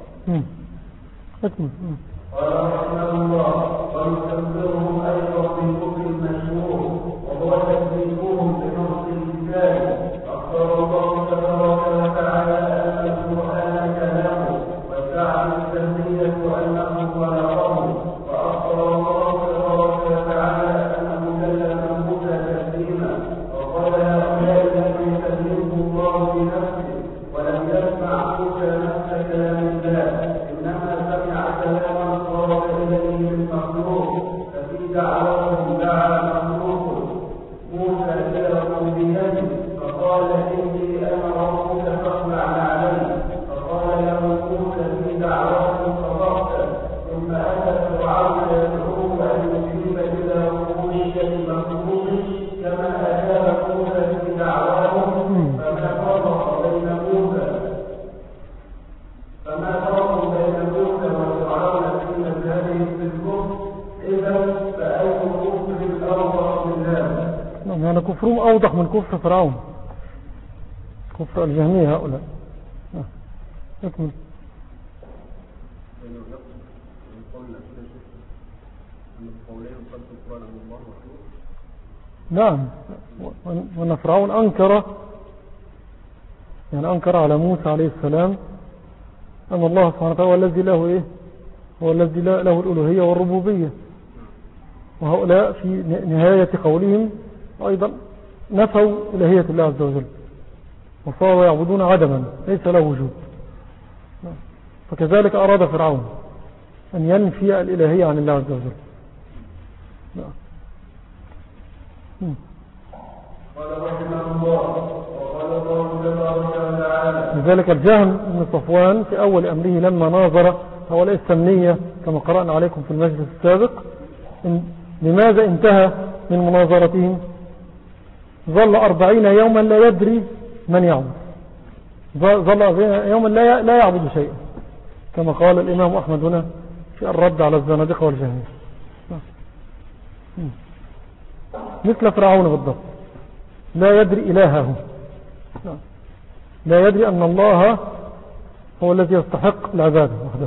قال رحمه الله: ويكفرهم أيضا بالكفر المشهور وهو تكذيبهم بنص الكتاب. أخبر الله تبارك وتعالى أن القرآن كلامه وسعى التنبيه أنه خلقه، وأخبر الله تبارك وتعالى أنه كلم موسى تكليما، وقال: هؤلاء لم يكلمه الله بنفسه ولم يسمع موسى نفس كلام الله، إنما سمع كلاما صار إليه من مخلوق، ففي دعوتهم دعا مخلوق موسى إلى ربوبيته فقال: إني أنا ربك فاخلع علي، فقال له موسى في دعوته صدقت، ثم أتى فرعون يدعوه أن يجيب إلى ربوبية مخلوق كما أجاب موسى في دعواه، فما فرق بين موسى فما فرق بين موسى وفرعون في مذهبهم في الكفر، إذا فأي كفر أوضح من هذا؟ نعم، يعني كفرهم أوضح من كفر فرعون، كفر الجهمية هؤلاء. أكمل. نعم، وأن فرعون أنكر يعني أنكر على موسى عليه السلام أن الله سبحانه وتعالى هو الذي له إيه هو الذي له الألوهية والربوبية. وهؤلاء في نهاية قولهم أيضا نفوا إلهية الله عز وجل وصاروا يعبدون عدما ليس له وجود. فكذلك أراد فرعون أن ينفي الإلهية عن الله عز وجل. لذلك الجهم بن صفوان في أول أمره لما ناظر هؤلاء السمنية كما قرأنا عليكم في المجلس السابق، لماذا انتهى من مناظرتهم؟ ظل أربعين يوما لا يدري من يعبد، ظل أربعين يوما لا يعبد شيئا كما قال الإمام أحمد هنا في الرد على الزنادقة والجهمية، مثل فرعون بالضبط، لا يدري إلهه، لا يدري أن الله هو الذي يستحق العبادة وحده.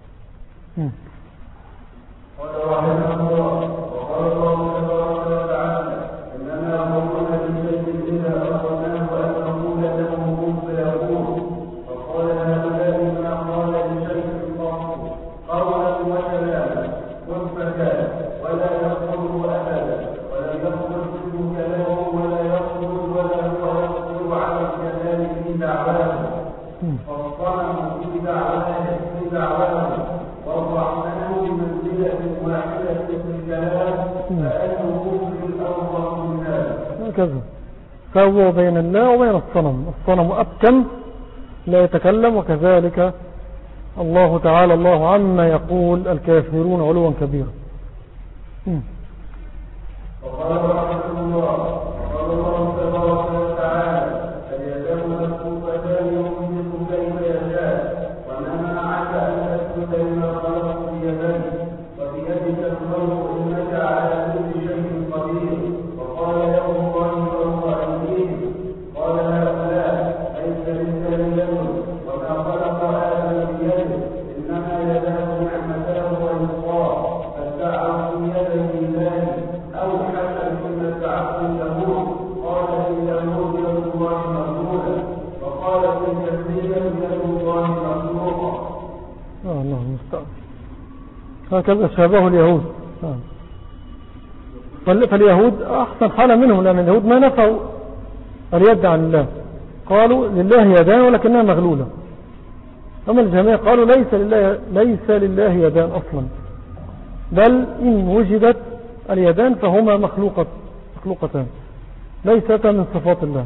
قال رحمه الله وقال الله تبارك وتعالى إنما أمرنا بشيء إذا أردناه أن نقول له كن فيكون، فقال هؤلاء ما قال لشيء قط قولا وكلاما كن فكان ولا يقبله أبدا ولم يقبل منه كلامه ولا يقبل ولا هو يقبل على الكلام في دعواه فاصطنعوا في دعواه في دعواه والرحمن بمنزلة واحدة في الكلام فأنه كفر الأوضح الناس. هكذا سووا بين الله وبين الصنم، الصنم أبكم لا يتكلم، وكذلك الله تعالى الله عما يقول الكافرون علوا كبيرا. وقال رحمه الله قال الله تبارك وتعالى فليدعو مكتوبتان يمسك كيف يشاء وما منعك أن تسجد لما خلقت بيديك وبيدك الخير إنك على كل شيء قدير. وقال يوم الله فهو أيديهم قال هؤلاء ليس لله يد وما خلق آدم بيده إنما يداه نعمته ورزقاه فادعوا في يد الله أو حتى كنا تعبد له قال إن له يد الله مغلولة وقال في كثير يد الله مخلوقة. آه الله المستعان. هكذا شابه اليهود. آه. فاليهود أحسن حالة منهم، لأن اليهود ما نفعوا اليد عن الله، قالوا لله يدان ولكنها مغلولة. أما الجميع قالوا ليس لله, ليس لله يدان أصلا، بل إن وجدت اليدان فهما مخلوقة مخلوقتان ليستا من صفات الله.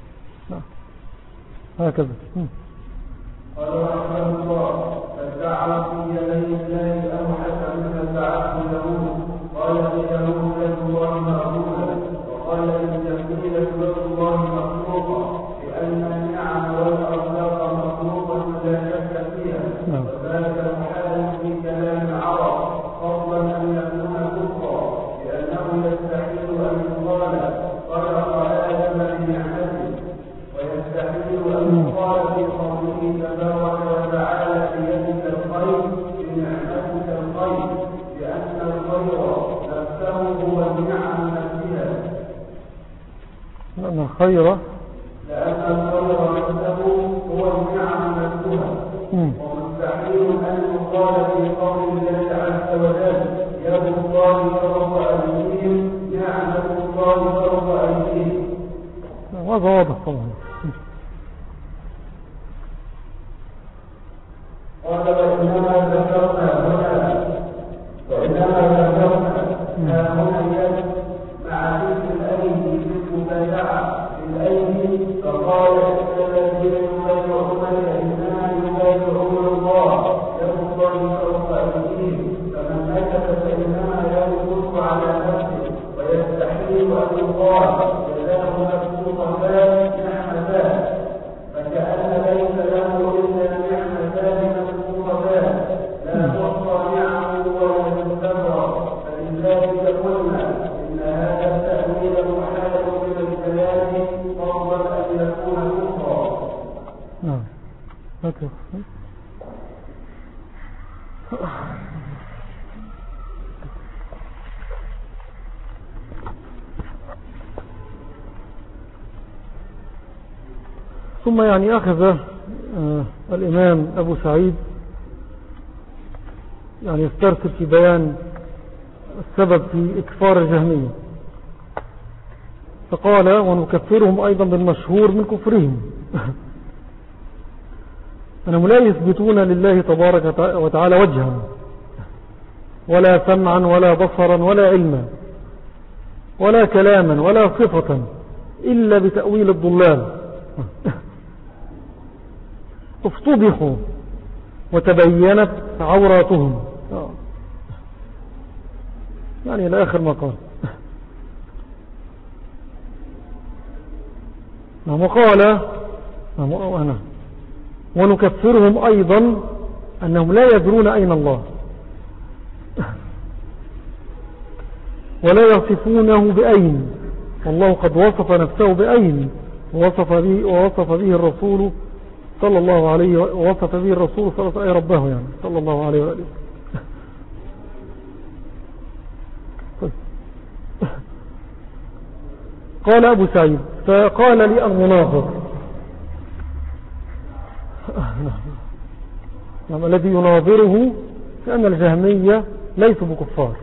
هكذا. قال رحمه الله فادعوا في يدي الله أو حتى من تعبد له قال إنه يد الله مغلولة وقال إن تكميل يد الله مخلوقة لأن النعم والأخلاق مخلوقة لا شك فيها وذلك محال في كلام العرب فضلا أن يكون كفرا لأنه يستحيل أن يقال خلق آدم بنعمته ويستحيل أن يقال في قوله تبارك وتعالى بيدك الخير بنعمتك الخير لأن الخير نفسه هو النعم نفسها لأن الخير لأن الخير نفسه هو النعم نفسها ومستحيل أن يقال في قول الله عز وجل يد الله فوق أيديهم نعمة الله فوق أيديهم. هذا واضح طبعا. قال وإنما ذكرنا هنا وإنما ذكرنا ما هنا يد مع تلك الأيدي في المبايعة بالأيدي فقال إن الذين يبايعون إنما يبايعون الله يد الله فوق أيديهم فمن نكث فإنما ينكث على نفسه ويستحيل أن يقال جزاه مكتوبتان نعمتان هكذا. ثم يعني أخذ آه الإمام أبو سعيد يعني يسترسل في بيان السبب في إكفار الجهمية، فقال ونكفرهم أيضا بالمشهور من كفرهم أنهم لا يثبتون لله تبارك وتعالى وجها ولا سمعا ولا بصرا ولا علما ولا كلاما ولا صفة إلا بتأويل الضلال افتضحوا وتبينت عوراتهم، يعني إلى آخر ما قال. نعم. وقال نعم ونكفرهم أيضا أنهم لا يدرون أين الله ولا يصفونه بأين، والله قد وصف نفسه بأين ووصف به, ووصف به الرسول صلى الله عليه ووصف به الرسول صلى الله عليه ربه يعني صلى الله عليه وآله. قال أبو سعيد فقال لي المناظر نعم الذي يناظره كأن الجهمية ليسوا بكفار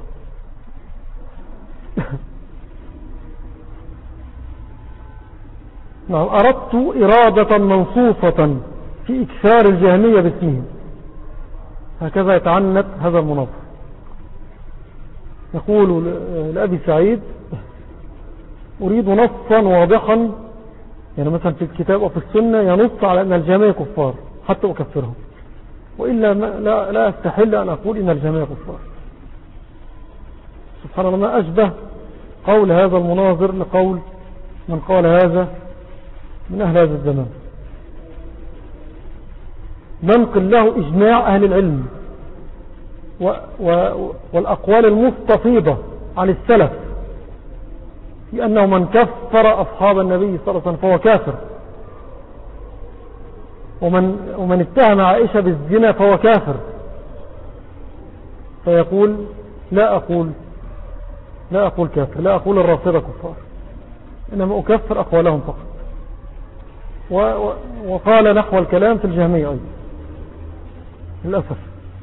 نعم أردت إرادة منصوصة في إكثار الجهمية باسمهم، هكذا يتعنت هذا المناظر. يقول لأبي سعيد أريد نصا واضحا، يعني مثلا في الكتاب أو في السنة ينص على أن الجهمية كفار حتى أكفرهم، وإلا لا, لا أستحل أن أقول إن الجهمية كفار. سبحان الله، ما أشبه قول هذا المناظر لقول من قال هذا من أهل هذا الزمان. ننقل له إجماع أهل العلم و و والأقوال المستفيضة عن السلف في أنه من كفر أصحاب النبي صلى الله عليه وسلم فهو كافر، ومن, ومن اتهم عائشة بالزنا فهو كافر، فيقول لا أقول لا أقول كافر، لا أقول الرافضة كفار، إنما أكفر أقوالهم فقط. وقال نحو الكلام في الجهمية أيضا للأسف.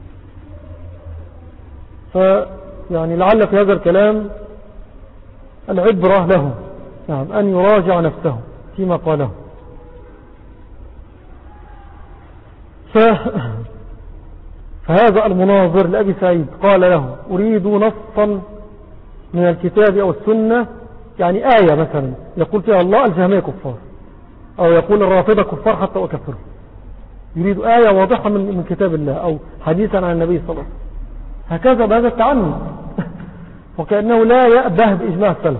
فيعني لعل في هذا الكلام العبرة له نعم أن يراجع نفسه فيما قاله. فهذا المناظر لأبي سعيد قال له أريد نصا من الكتاب أو السنة، يعني آية مثلا يقول فيها الله الجهمية كفار، أو يقول الرافضة كفار حتى أكفره. يريد آية واضحة من, من كتاب الله أو حديثا عن النبي صلى الله عليه وسلم، هكذا بهذا التعنت وكأنه لا يأبه بإجماع السلف،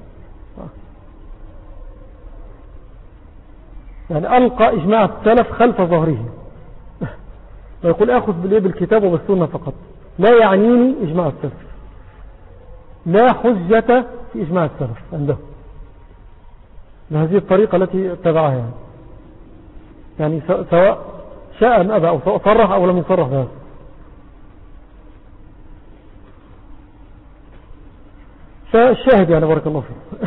يعني ألقى إجماع السلف خلف ظهره ويقول أخذ بالكتاب وبالسنة فقط، لا يعنيني إجماع السلف، لا حجة في إجماع السلف عنده بهذه الطريقة التي اتبعها، يعني, يعني سواء شاء أم أبى أو سواء صرح أو لم يصرح بهذا. فالشاهد يعني بارك الله فيه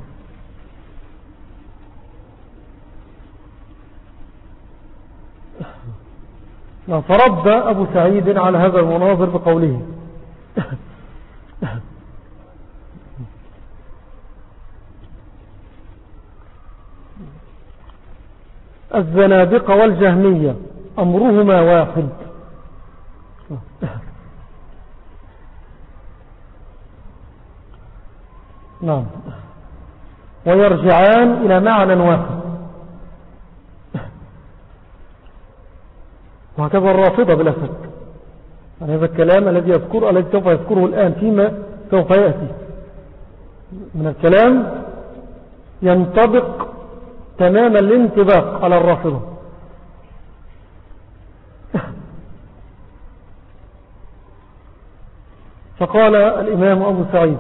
فرد أبو سعيد على هذا المناظر بقوله الزنادقة والجهمية أمرهما واحد. نعم، ويرجعان إلى معنى واحد، وهكذا الرافضة بلا شك. يعني هذا الكلام الذي يذكر الذي سوف يذكره الآن فيما سوف يأتي من الكلام ينطبق تمام الانطباق على الرافضة. فقال الإمام أبو سعيد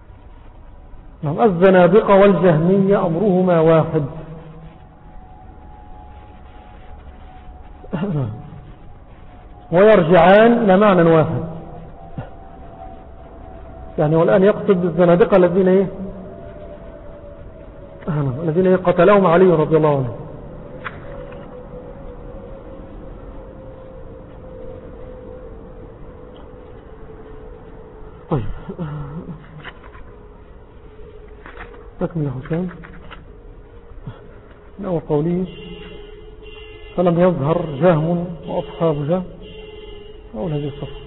الزنادقة والجهمية أمرهما واحد، ويرجعان إلى معنى واحد. يعني والآن يقصد بالزنادقة الذين ايه الذين ايه قتلهم علي رضي الله عنه. طيب تكمل يا حسين. من أول قوله فلم يظهر جهم وأصحاب جهم أول هذه الصفحة.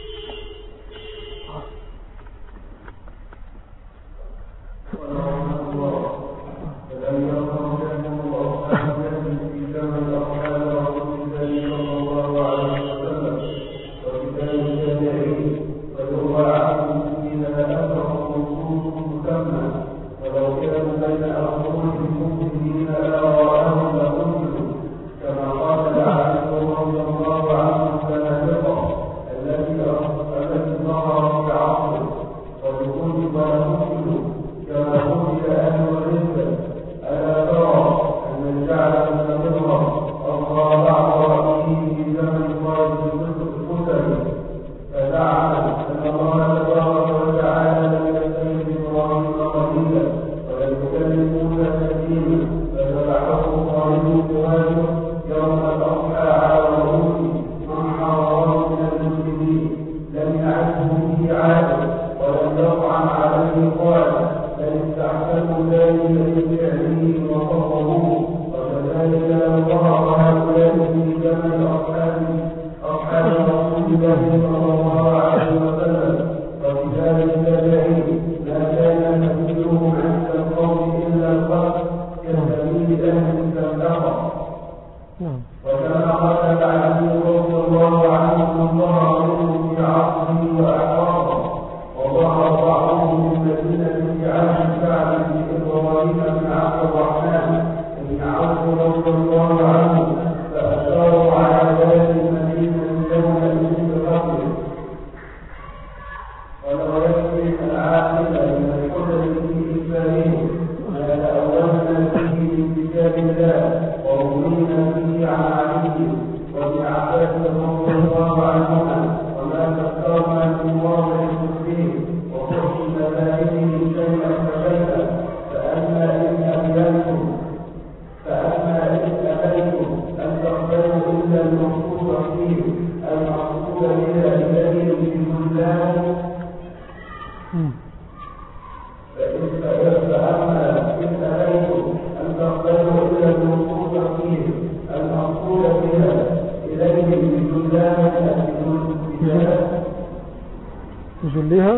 جلها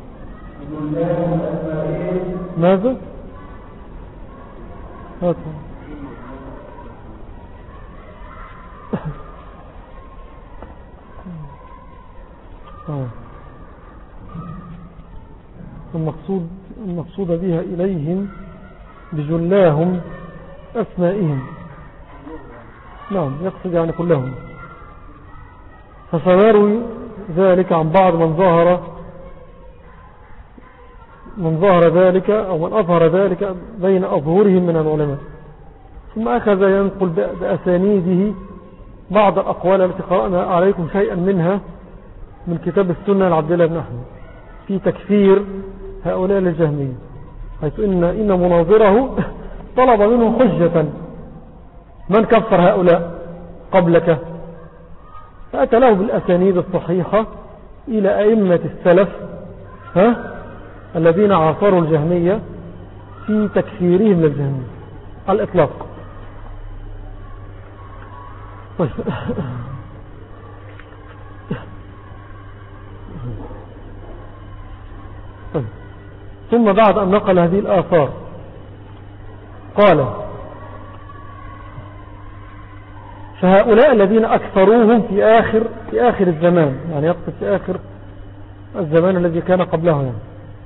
ماذا هاتها المقصود المقصود بها إليهم بجلاهم أسمائهم. نعم يقصد يعني كلهم. فسيروي ذلك عن بعض من ظهر من ظهر ذلك أو من أظهر ذلك بين أظهرهم من العلماء. ثم أخذ ينقل بأسانيده بعض الأقوال التي قرأنا عليكم شيئا منها من كتاب السنة لعبد الله بن أحمد في تكفير هؤلاء الجهمية، حيث إن, إن مناظره طلب منه حجة من كفر هؤلاء قبلك، فأتى له بالأسانيد الصحيحة إلى أئمة السلف ها الذين عاصروا الجهمية في تكفيرهم للجهمية على الإطلاق. طيب طيب ثم بعد أن نقل هذه الآثار قال فهؤلاء الذين أكثروهم في آخر في آخر الزمان، يعني يقصد في آخر الزمان الذي كان قبله يعني.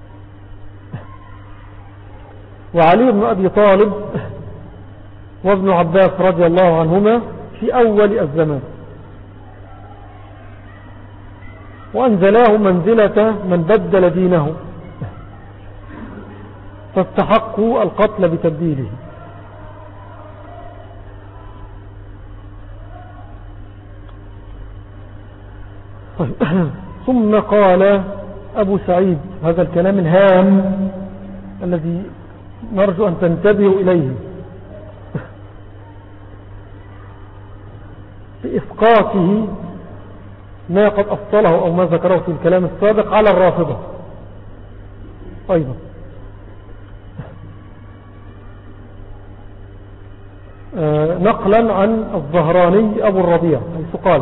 وعلي بن أبي طالب وابن عباس رضي الله عنهما في أول الزمان، وأنزلاه منزلة من بدل دينه فاستحقوا القتل بتبديله. طيب. ثم قال أبو سعيد هذا الكلام الهام الذي نرجو أن تنتبهوا إليه في إسقاطه ما قد أفصله أو ما ذكره في الكلام السابق على الرافضة أيضا. آه نقلا عن الزهراني أبو الربيع حيث قال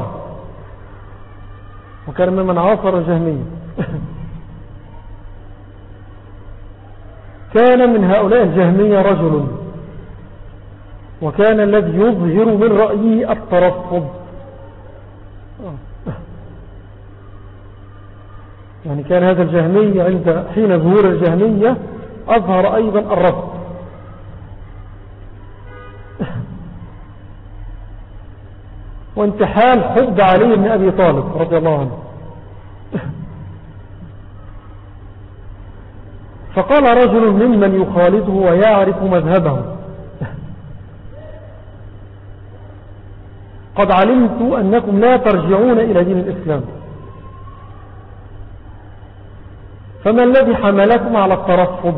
وكان ممن عاصر الجهمية كان من هؤلاء الجهمية رجل وكان الذي يظهر من رأيه الترفض يعني كان هذا الجهمي عند حين ظهور الجهمية أظهر أيضا الرفض وانتحال حب علي بن أبي طالب رضي الله عنه. فقال رجل ممن يخالطه ويعرف مذهبه قد علمت أنكم لا ترجعون إلى دين الإسلام فما الذي حملكم على الترفض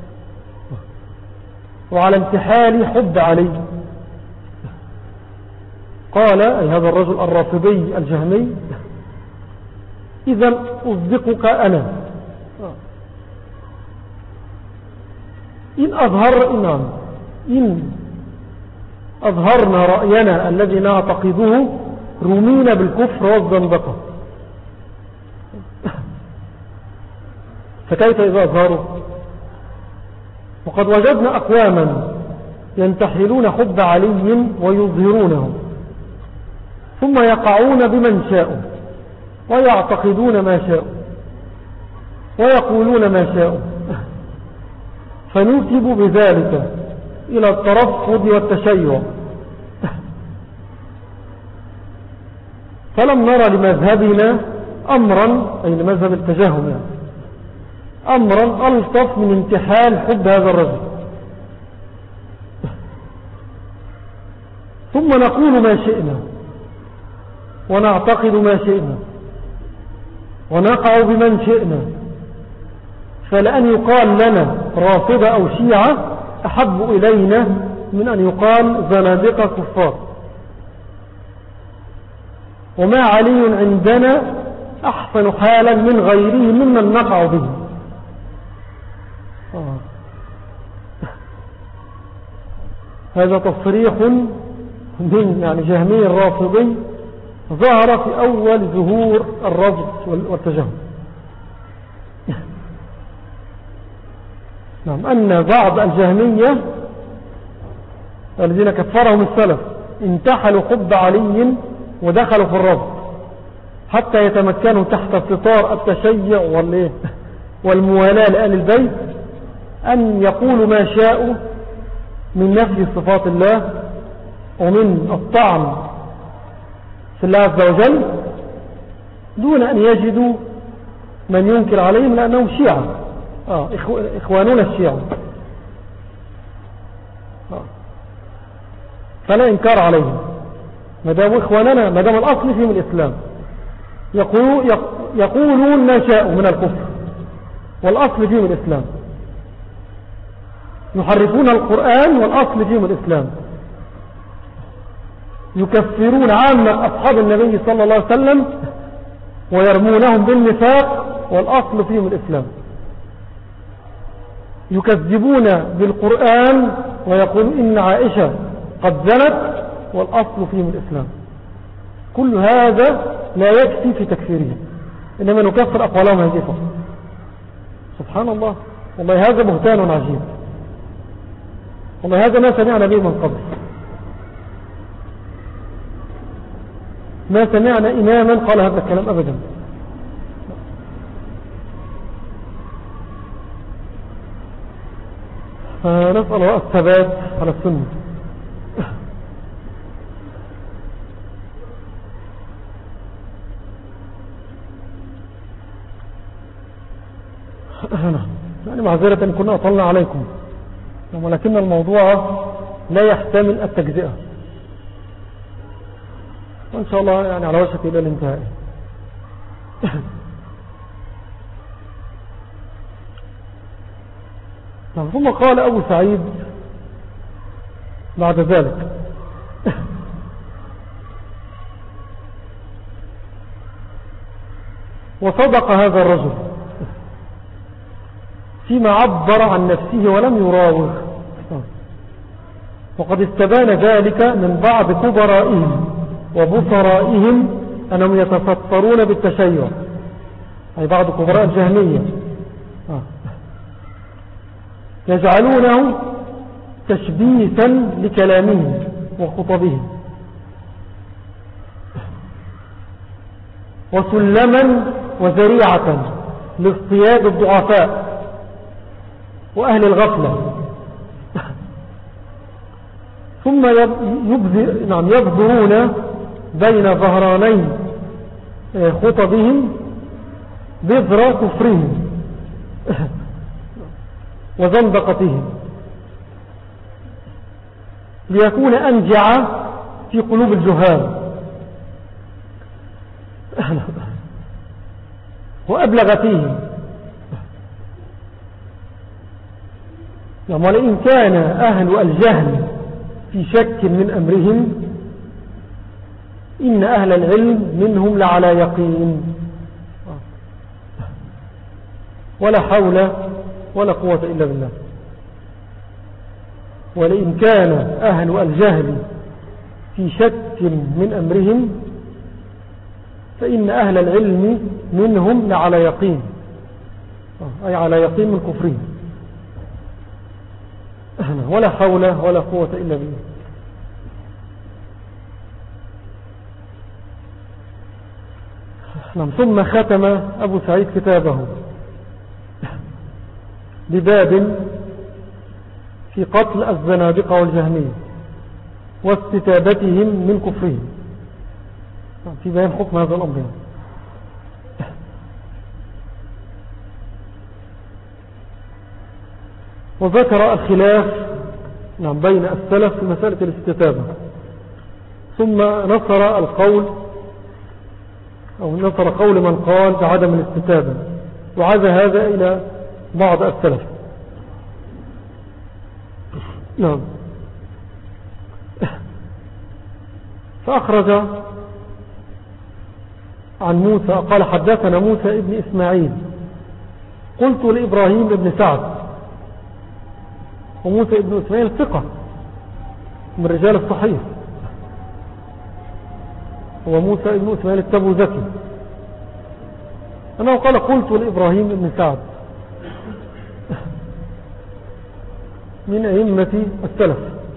وعلى انتحال حب علي؟ قال أي هذا الرجل الرافضي الجهمي إذا أصدقك أنا إن أظهر إن, إن أظهرنا رأينا الذي نعتقده رمينا بالكفر والزندقة فكيف إذا أظهروا؟ وقد وجدنا أقواما ينتحلون حب علي ويظهرونه ثم يقعون بمن شاءوا ويعتقدون ما شاءوا ويقولون ما شاءوا فنوتب بذلك إلى الترفض والتشيع فلم نرى لمذهبنا أمرا أي لمذهب التجاهم يعني أمرا ألطف من انتحال حب هذا الرجل ثم نقول ما شئنا ونعتقد ما شئنا ونقع بمن شئنا فلأن يقال لنا رافضة أو شيعة أحب إلينا من أن يقال زنادقة كفار وما علي عندنا أحسن حالا من غيره ممن نقع به. آه. هذا تصريح من يعني جهمي الرافضي ظهر في أول ظهور الرفض والتجهم. نعم أن بعض الجهمية الذين كفرهم السلف انتحلوا حب علي ودخلوا في الرفض حتى يتمكنوا تحت ستار التشيع والموالاة لآل البيت أن يقولوا ما شاءوا من نفي صفات الله ومن الطعن في الله عز وجل دون أن يجدوا من ينكر عليهم لأنهم شيعة آه إخوانون الشيعة آه فلا إنكار عليهم ما دام إخواننا ما دام الأصل فيهم الإسلام يقولون, يقولون ما شاءوا من الكفر والأصل فيهم الإسلام يحرفون القرآن والأصل فيهم الإسلام يكفرون عامة أصحاب النبي صلى الله عليه وسلم ويرمونهم بالنفاق والأصل فيهم الإسلام يكذبون بالقرآن ويقولون إن عائشة قد زنت والأصل فيهم الإسلام. كل هذا لا يكفي في تكفيرهم إنما نكفر أقوالهم هذه فقط. سبحان الله والله هذا بهتان عجيب والله هذا ما سمعنا به من قبل ما سمعنا إماما قال هذا الكلام أبدا. فنسأل الله الثبات على السنة. يعني معذرة إن كنا أطلنا عليكم ولكن الموضوع لا يحتمل التجزئة وإن شاء الله يعني على وشك إلى الانتهاء. ثم قال أبو سعيد بعد ذلك: وصدق هذا الرجل فيما عبر عن نفسه ولم يراوغ، وقد استبان ذلك من بعض كبرائهم وبصرائهم أنهم يتفطرون بالتشيع، أي بعض كبراء الجهمية يجعلونه تشبيثا لكلامهم وخطبهم وسلما وذريعة لاصطياد الضعفاء وأهل الغفلة، ثم يبذر نعم يبذرون بين ظهراني خطبهم بذر كفرهم وزندقتهم ليكون أنجع في قلوب الجهال وأبلغ فيهم. ولئن كان أهل الجهل في شك من أمرهم إن أهل العلم منهم لعلى يقين، ولا حول ولا قوة إلا بالله. ولئن كان أهل الجهل في شك من أمرهم فإن أهل العلم منهم لعلى يقين، أي على يقين من كفرهم، ولا حول ولا قوة إلا بالله. ثم ختم أبو سعيد كتابه بباب في قتل الزنادقة والجهمية واستتابتهم من كفرهم، في بيان حكم هذا الأمر. وذكر الخلاف نعم بين السلف في مسألة الاستتابة، ثم نصر القول أو نصر قول من قال بعدم الاستتابة، وعاد هذا إلى بعض السلف. نعم. فأخرج عن موسى قال: حدثنا موسى ابن إسماعيل قلت لإبراهيم ابن سعد، وموسى ابن إسماعيل ثقة من رجال الصحيح، هو موسى ابن إسماعيل التبوذكي، أنه قال: قلت لإبراهيم ابن سعد من أئمة السلف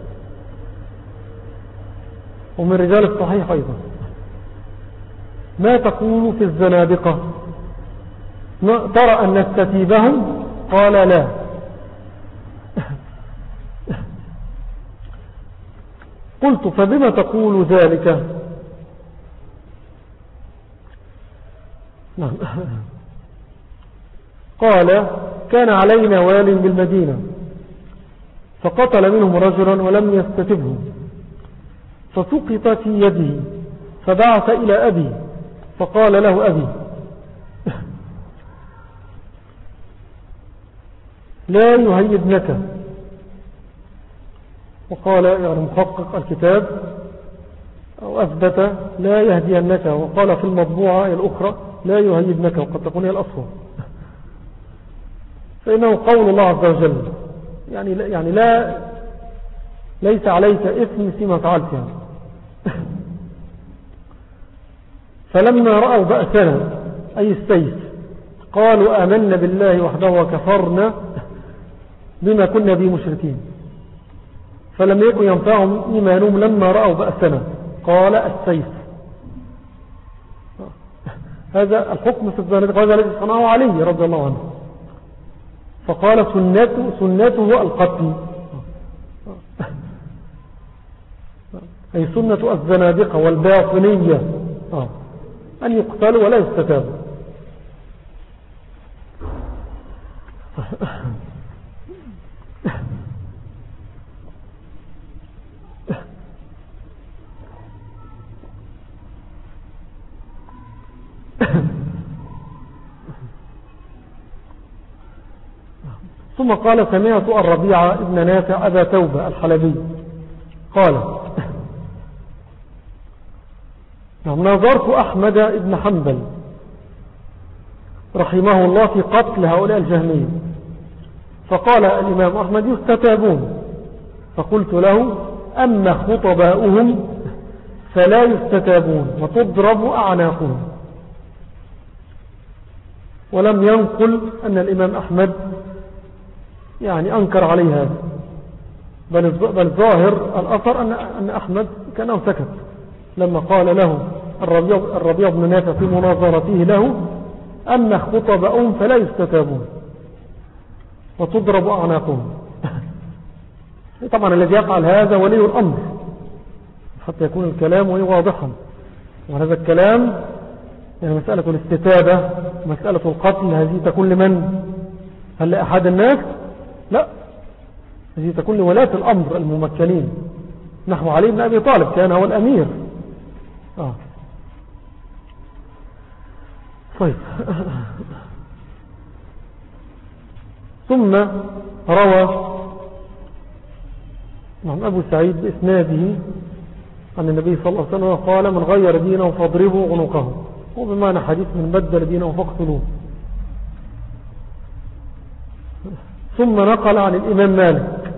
ومن رجال الصحيح أيضا: ما تقول في الزنادقة؟ ترى أن نستتيبهم؟ قال: لا. قلت: فبما تقول ذلك؟ نعم. قال: كان علينا وال بالمدينة فقتل منهم رجلا ولم يستتبه، فسقط في يده، فبعث إلى أبي فقال له أبي: لا يهيبنك. وقال يعني محقق الكتاب أو أثبت لا يهدينك، وقال في المطبوعة الأخرى لا يهيبنك، وقد تكون هي الأصوى، فإنه قول الله عز وجل يعني لا, يعني لا ليس عليك إثم فيما فعلت يعني. فلما رأوا بأسنا أي السيف قالوا: آمنا بالله وحده وكفرنا بما كنا به مشركين. فلم يكن ينفعهم إيمانهم لما رأوا بأسنا، قال: السيف. هذا الحكم في الزنادقة، هذا الذي صنعه علي رضي الله عنه، فقال: سنته, سنته القتل، أي سنة الزنادقة والباطنية أن يقتلوا ولا يستتابوا. ثم قال سمعت الربيع ابن نافع أبا توبة الحلبي قال نظرت أحمد ابن حنبل رحمه الله في قتل هؤلاء الجهمية فقال الإمام أحمد يستتابون فقلت له أما خطباؤهم فلا يستتابون وتضرب أعناقهم. ولم ينقل أن الإمام أحمد يعني أنكر عليه هذا، بل, بل ظاهر الأثر أن, أن أحمد كان سكت لما قال له الربيع, الربيع بن نافع في مناظرته له أما خطباؤهم فلا يستتابون وتضرب أعناقهم. طبعا الذي يفعل هذا ولي الأمر حتى يكون الكلام واضحا، وهذا الكلام يعني مسألة الاستتابة مسألة القتل هذه تكون لمن؟ هل لأحد الناس؟ لا، هذه تكون لولاة الأمر الممكنين نحو علي بن أبي طالب كان هو الأمير. آه. طيب ثم روى نعم أبو سعيد بإسناده عن النبي صلى الله عليه وسلم قال من غير دينه فاضربوا عنقه، وبمعنى حديث من بدل دينه فاقتلوه. ثم نقل عن الإمام مالك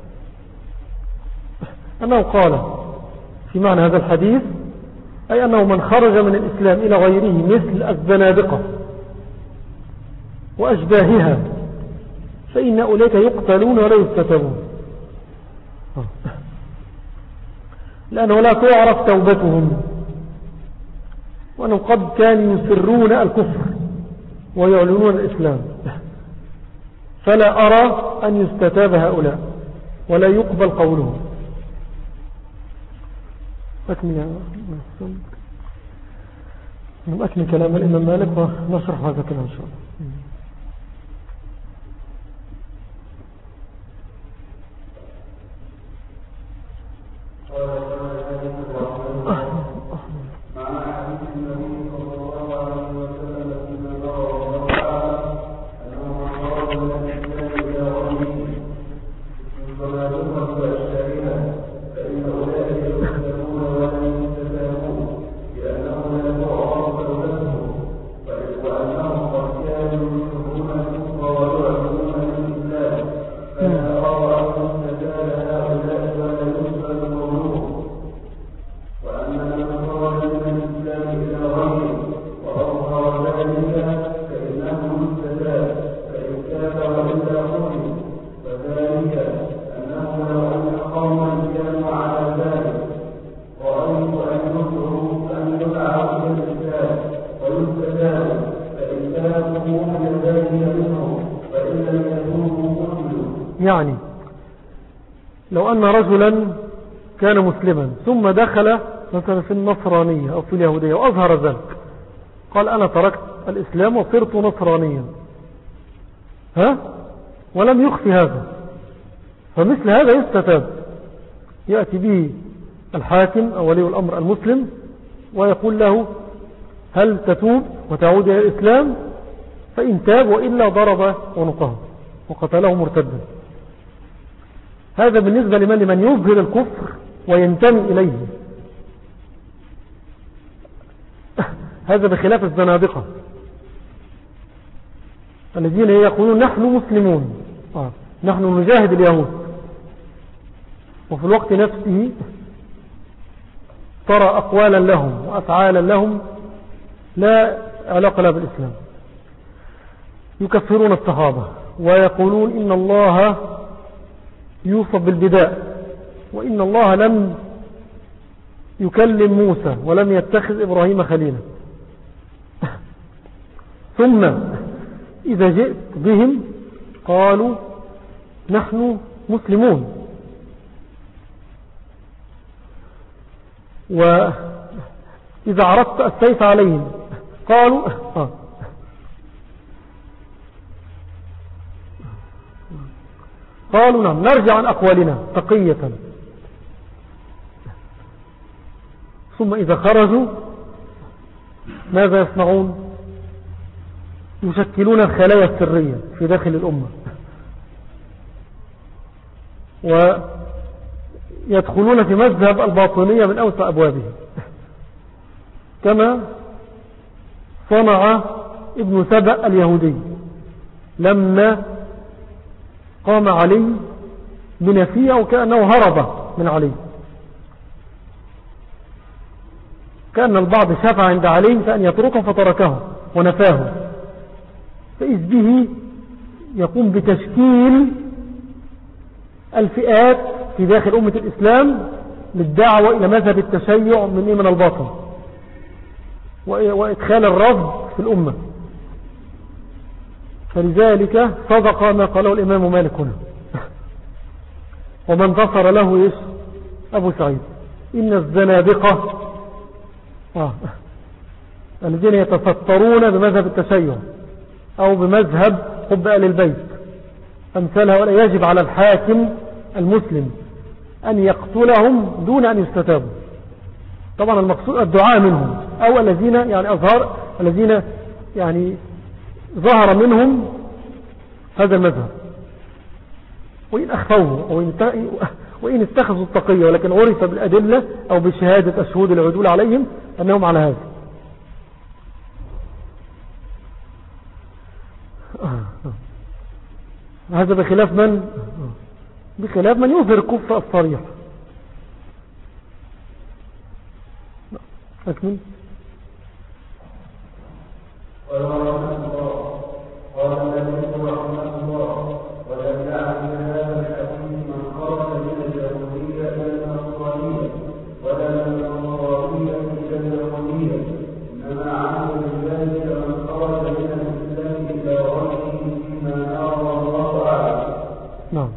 أنه قال في معنى هذا الحديث أي أنه من خرج من الإسلام إلى غيره مثل الزنادقة وأشباهها فإن أولئك يقتلون ولا يستتابون، لأنه لا تعرف توبتهم، وأنهم قد كانوا يسرون الكفر ويعلنون الإسلام، فلا أرى أن يستتاب هؤلاء ولا يقبل قولهم. أكمل أكمل كلام الإمام مالك ونشرح هذا كلام إن شاء الله. يعني لو أن رجلا كان مسلما ثم دخل مثلا في النصرانية أو في اليهودية وأظهر ذلك، قال أنا تركت الإسلام وصرت نصرانيا، ها ولم يخفي هذا، فمثل هذا يستتاب، يأتي به الحاكم أو ولي الأمر المسلم ويقول له هل تتوب وتعود إلى الإسلام؟ فإن تاب وإلا ضرب عنقه وقتله مرتدا. هذا بالنسبة لمن لمن يظهر الكفر وينتمي إليه، هذا بخلاف الزنادقة الذين يقولون نحن مسلمون، آه. نحن نجاهد اليهود، وفي الوقت نفسه ترى أقوالا لهم وأفعالا لهم لا علاقة لها بالإسلام، يكفرون الصحابة ويقولون إن الله يوصف بالبداء، وإن الله لم يكلم موسى ولم يتخذ إبراهيم خليلا. ثم إذا جئت بهم قالوا نحن مسلمون، وإذا عرضت السيف عليهم قالوا آه قالوا نعم نرجع عن أقوالنا تقية. ثم إذا خرجوا ماذا يصنعون؟ يشكلون الخلايا السرية في داخل الأمة ويدخلون في مذهب الباطنية من أوسع أبوابه، كما صنع ابن سبأ اليهودي لما قام علي بنفيه وكأنه هرب من علي، كأن البعض شفع عند علي فأن يتركه فتركه ونفاه، فإذ به يقوم بتشكيل الفئات في داخل أمة الإسلام للدعوة إلى مذهب التشيع من من الباطن وإدخال الرفض في الأمة. فلذلك صدق ما قاله الإمام مالك هنا ومن انتصر له إيش أبو سعيد، إن الزنادقة آه. الذين يتسترون بمذهب التشيع أو بمذهب حب آل البيت أمثالها، ولا يجب على الحاكم المسلم أن يقتلهم دون أن يستتابوا. طبعا المقصود الدعاء منهم أو الذين يعني أظهر الذين يعني ظهر منهم هذا المذهب، وإن أخفوه وإن اتخذوا التقية، ولكن عرف بالأدلة أو بشهادة الشهود العدول عليهم أنهم على هذا. هذا بخلاف من بخلاف من يظهر كفر الصريح. أكمل. قال النبي رحمه الله ولم يعلم هذا الحديث من خرج من اليهودية إلى النصرانية ولا من النصرانية إلى اليهودية، إنما عمل بذلك من خرج من الإسلام إلى غيره فيما أرى الله أعلم. نعم.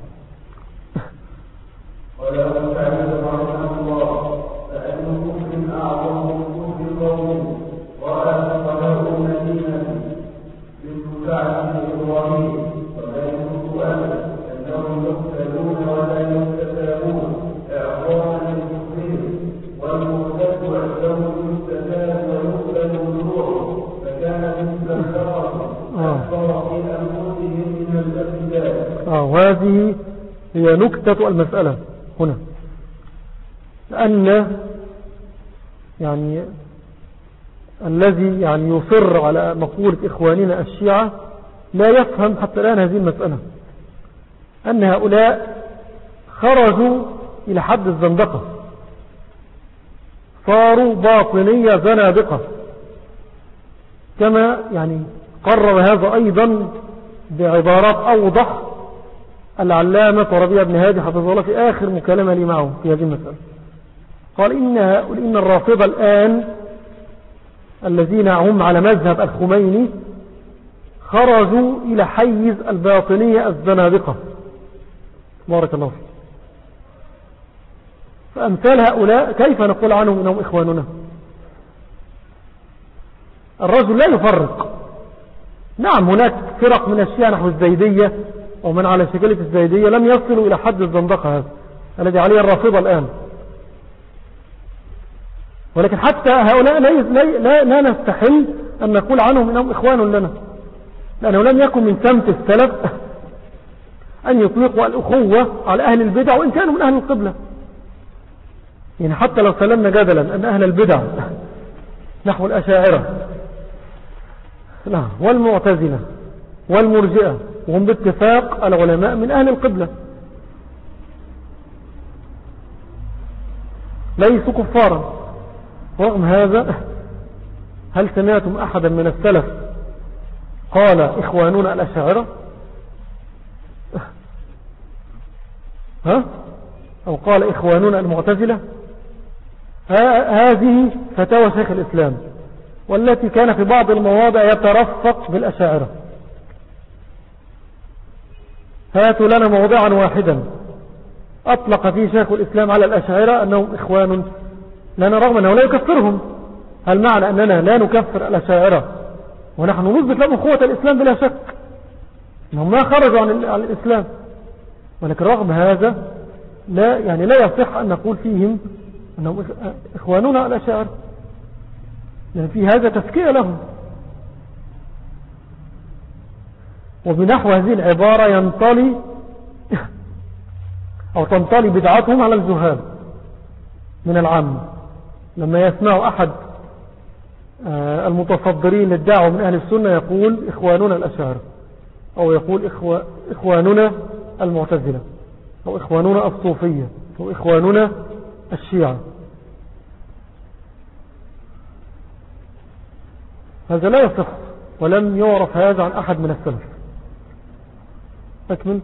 قال أبو سعيد رحمه الله فأي كفر أعظم من كفر قوم وأهل صلاة المدينة مثل سعد بن إبراهيم ولا يكون أمل أنهم يقتلون ولا يستتابون إعظاما للكفرين، والمرتد عنده يستتاب ويقتل بروحه، فكان مثل الشرف أكثر في أنفسهم من الارتداد. آه وهذه هي نكتة المسألة هنا، لأن يعني الذي يعني يصر على مقولة إخواننا الشيعة لا يفهم حتى الآن هذه المسألة، أن هؤلاء خرجوا إلى حد الزندقة، صاروا باطنية زنادقة، كما يعني قرر هذا أيضا بعبارات أوضح العلامة ربيع بن هادي حفظه الله في آخر مكالمة لي معه في هذه المسألة. قال إن, إن الرافضة الآن الذين هم على مذهب الخميني خرجوا إلى حيز الباطنية الزنادقة، بارك الله فيك. فأمثال هؤلاء كيف نقول عنهم إنهم إخواننا؟ الرجل لا يفرق. نعم هناك فرق من الشيعة نحو الزيدية ومن على شكلة الزيدية لم يصلوا إلى حد الزندقة هذا الذي عليه الرافضة الآن، ولكن حتى هؤلاء لا, لا, لا نستحل أن نقول عنهم إنهم إخوان لنا، لأنه لم يكن من سمت السلف أن يطلقوا الأخوة على أهل البدع وإن كانوا من أهل القبلة. يعني حتى لو سلمنا جدلا أن أهل البدع نحو الأشاعرة والمعتزلة والمرجئة وهم باتفاق العلماء من أهل القبلة ليسوا كفارا، رغم هذا هل سمعتم أحدا من السلف قال إخواننا الأشاعرة ها أو قال إخواننا المعتزلة؟ هذه فتاوى شيخ الإسلام والتي كان في بعض المواضع يترفق بالأشاعرة. هاتوا لنا موضعا واحدا أطلق فيه شيخ الإسلام على الأشاعرة أنهم إخوان لنا رغم أنه لا يكفرهم. هل معنى أننا لا نكفر الأشاعرة ونحن نثبت لهم أخوة الإسلام؟ بلا شك أنهم ما خرجوا عن, عن الإسلام، ولكن رغم هذا لا يعني لا يصح أن نقول فيهم أنهم إخواننا الأشاعرة، لأن في هذا تزكية لهم. وبنحو هذه العبارة ينطلي أو تنطلي بدعتهم على الزهاد من العام. لما يسمع أحد المتصدرين للدعوة من أهل السنة يقول إخواننا الأشاعرة، أو يقول إخوة إخواننا المعتزلة، أو إخواننا الصوفية، أو إخواننا الشيعة، هذا لا يصح ولم يعرف هذا عن أحد من السلف. أكمل.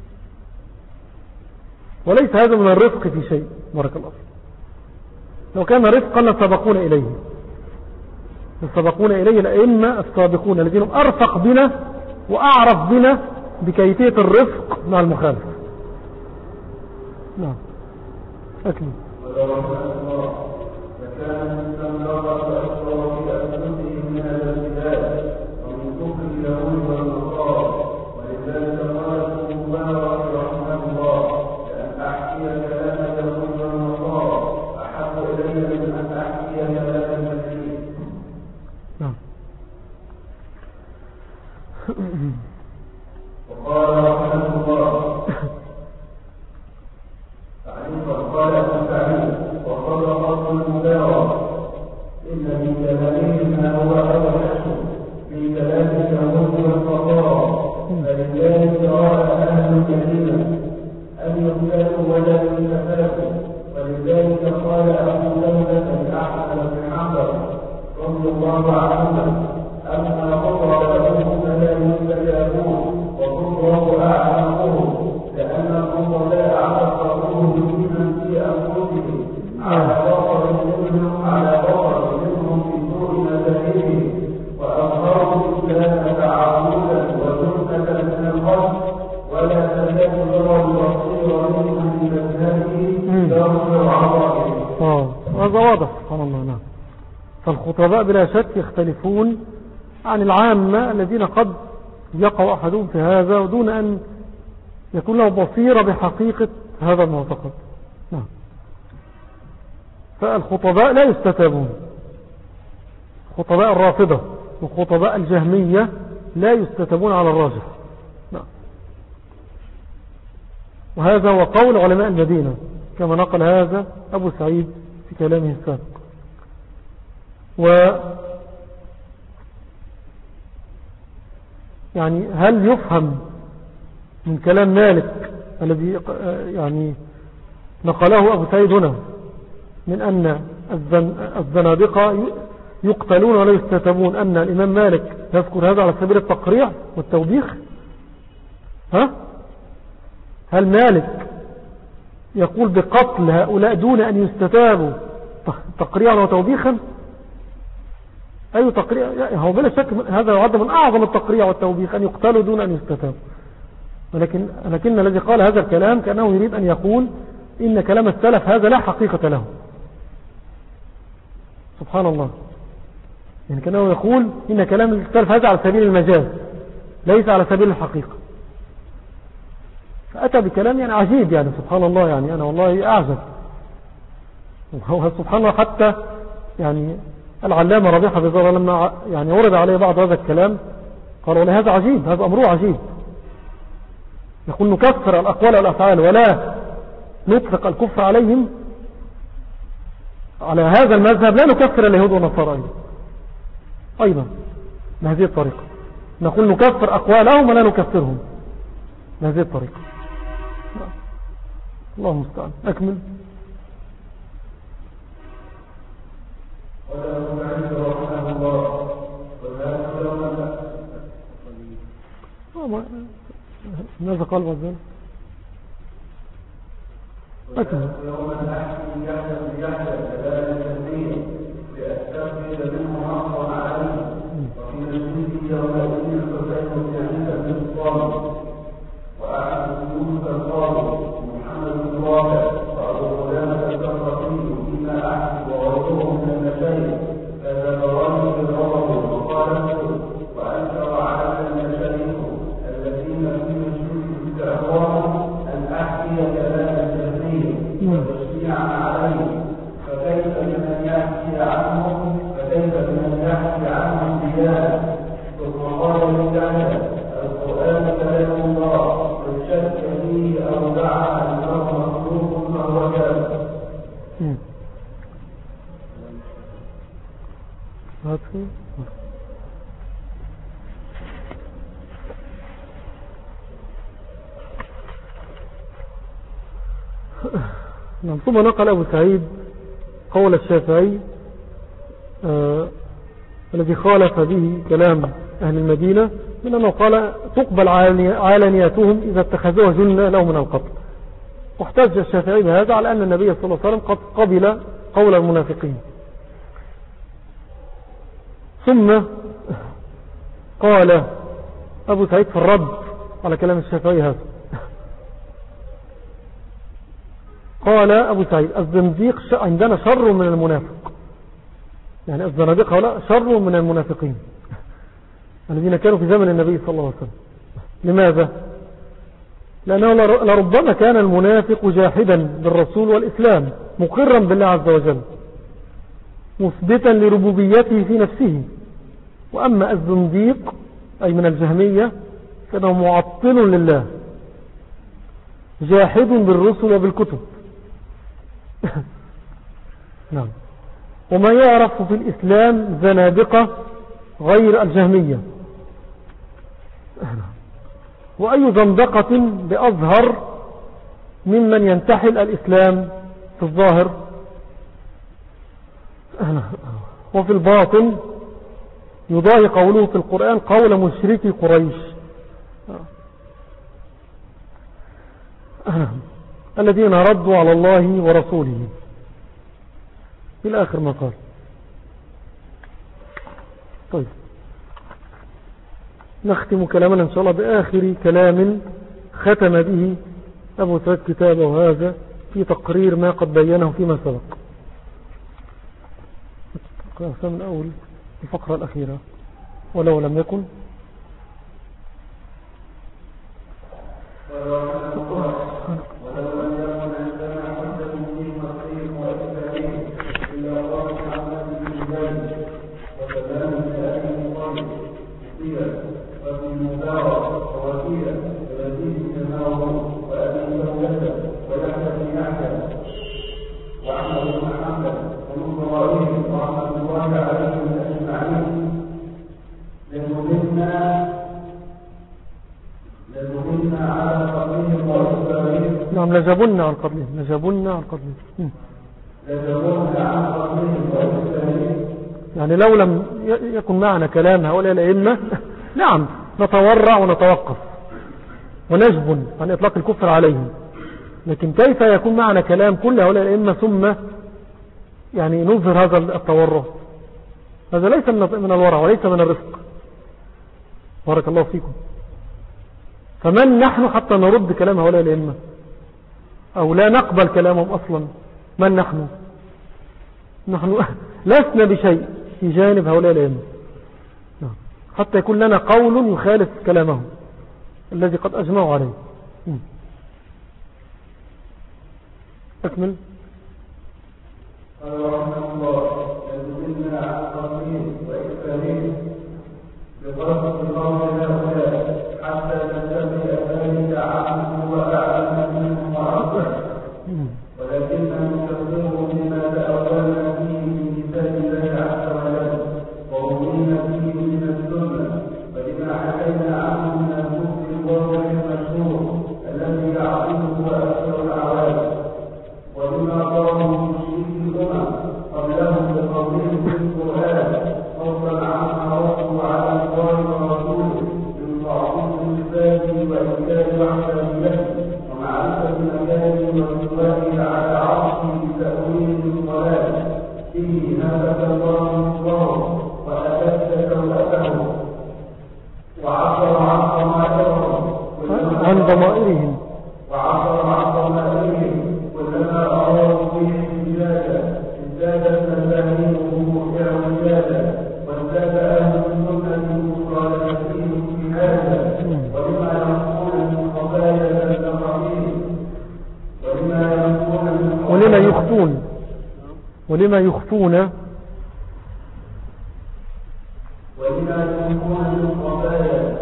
وليس هذا من الرفق في شيء، بارك الله فيك. لو كان رفقا لسبقون إليه، لسبقون إليه الأئمة السابقون الذين أرفق بنا وأعرف بنا بكيفية الرفق مع المخالف. نعم. أكمل. وقال رحمه الله قال ابو سعيد وقال فضل المبارك ان من كلامهم ما هو اوحش في كلام اليهود والنصارى فلذلك راى اهل الكلمه ان يقتلوا ولا يستفادوا. ولذلك قال ابو سلمه لاحمد بن حنبل رضي الله عنه اما قضى لهم فلا يستجابون وقضى اعلمهم لان القضاء عرفوه بمن في انفسهم على بصر منهم على بصر منهم في سوء مذاهبهم واظهروا الاسلام تعبدا وسنه من القلب ولا تزال له البصير منهم بمذهبه دار عظائم. هذا واضح سبحان الله. نعم. فالخطباء بلا شك يختلفون عن العامة الذين قد يقع أحدهم في هذا ودون أن يكون له بصيرة بحقيقة هذا المعتقد. نعم. فالخطباء لا يستتابون، خطباء الرافضة وخطباء الجهمية لا يستتابون على الراجح. نعم. وهذا هو قول علماء المدينة كما نقل هذا أبو سعيد في كلامه السابق. و يعني هل يفهم من كلام مالك الذي يعني نقله أبو سعيد هنا من أن الزنادقة يقتلون ولا يستتابون أن الإمام مالك يذكر هذا على سبيل التقريع والتوبيخ؟ ها؟ هل مالك يقول بقتل هؤلاء دون أن يستتابوا تقريعا وتوبيخا؟ أي تقريع؟ هو بلا شك هذا يعد من أعظم التقريع والتوبيخ أن يقتلوا دون أن يستتابوا. ولكن لكن الذي قال هذا الكلام كأنه يريد أن يقول إن كلام السلف هذا لا حقيقة له. سبحان الله. يعني كأنه يقول إن كلام السلف هذا على سبيل المجاز ليس على سبيل الحقيقة. فأتى بكلام يعني عجيب، يعني سبحان الله. يعني أنا والله أعجب. وهو سبحان الله حتى يعني العلامة ربيح بزارة لما يعني ورد عليه بعض هذا الكلام قال والله هذا عجيب، هذا أمره عجيب. يقول نكفر الأقوال والأفعال ولا نطلق الكفر عليهم. على هذا المذهب لا نكفر اليهود والنصارى أيضا بهذه الطريقة. نقول نكفر أقوالهم ولا نكفرهم بهذه الطريقة. الله المستعان. أكمل. ماذا قال بعد ذلك؟ أكمل. القرآن كلام الله والشك فيه أودعها النظر ثم نقل أبو سعيد قول الشافعي آه الذي خالف به كلام أهل المدينة من أنه قال تقبل علانياتهم إذا اتخذوها جنة له من القتل. واحتج الشافعي بهذا على أن النبي صلى الله عليه وسلم قد قبل قول المنافقين. ثم قال أبو سعيد في الرد على كلام الشافعي هذا، قال أبو سعيد الزنديق عندنا شر من المنافق، يعني الزنادقة هؤلاء شر من المنافقين الذين كانوا في زمن النبي صلى الله عليه وسلم. لماذا؟ لأنه لربما كان المنافق جاحدا بالرسول والإسلام مقرا بالله عز وجل مثبتا لربوبيته في نفسه، وأما الزنديق أي من الجهمية فإنه معطل لله جاحد بالرسل وبالكتب. نعم. وما يعرف في الإسلام زنادقة غير الجهمية. وأي زندقة بأظهر ممن ينتحل الإسلام في الظاهر وفي الباطن يضاهي قوله في القرآن قول مشركي قريش الذين ردوا على الله ورسوله إلى آخر ما قال. طيب نختم كلامنا إن شاء الله بآخر كلام ختم به أبو سعيد كتابه هذا في تقرير ما قد بينه فيما سبق. من أول الفقرة الأخيرة ولو لم يكن نعم لجبن عن قبلهم لجبن عن قبلهم يعني لو لم يكن معنا كلام هؤلاء الأئمة نعم نتورع ونتوقف ونجبن عن إطلاق الكفر عليهم، لكن كيف يكون معنا كلام كل هؤلاء الأئمة ثم يعني نظهر هذا التورع؟ هذا ليس من الورع وليس من الرفق. بارك الله فيكم. فمن نحن حتى نرد كلام هؤلاء الأئمة أو لا نقبل كلامهم أصلا؟ من نحن؟ نحن لسنا بشيء في جانب هؤلاء الأئمة حتى يكون لنا قول يخالف كلامهم الذي قد أجمعوا عليه. أكمل. قال رحمه الله يدلنا على التقليد وإكثارهم بغرض الله هؤلاء حتى تنتهي ذلك عنه وأعلم منه وأرضه، ولكنهم تقولوا بما تأولنا فيه من كتاب الله عز وجل وأمرنا فيه من السنة، ولما حكينا عنه من الكفر الواضح المشهور الذي يعقله أكثر الأعوام، ولما قالوا مشركي الأمم قبلهم بقولهم في القرآن فضلا عما رفضوا على الله ورسوله من تعظيم صفاته وإنكار وحدانيته ومعرفة مكانه واستوائه على عرشه بتأويل الصلاة فيه هذا الله الله وأبد توبته وعبر عن ضمائرهم عن ضمائرهم وعبر عن ضمائرهم كلما أرادوا به الزيادة ازدادت مفاهيمهم اعوجاجا وازداد أهل السنة مخالفتهم في هذا، ولما ينقون من خطايا التقاليد ولما ينقون من ولما يخفون ولما يخفون ولما ينقون من خطايا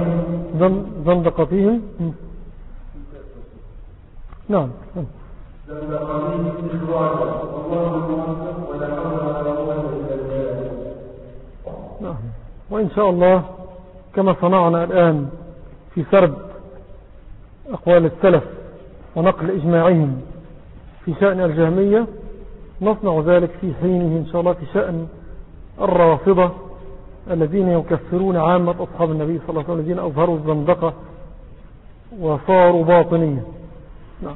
زندقتهم. نعم فالتقاليد مشروعة والله الموفق ولا حول ولا قوة إلا بالله. نعم. وإن شاء الله كما صنعنا الآن في سرد أقوال السلف ونقل إجماعهم في شأن الجهمية نصنع ذلك في حينه إن شاء الله في شأن الرافضة الذين يكفرون عامة أصحاب النبي صلى الله عليه وسلم الذين أظهروا الزندقة وصاروا باطنية. نعم.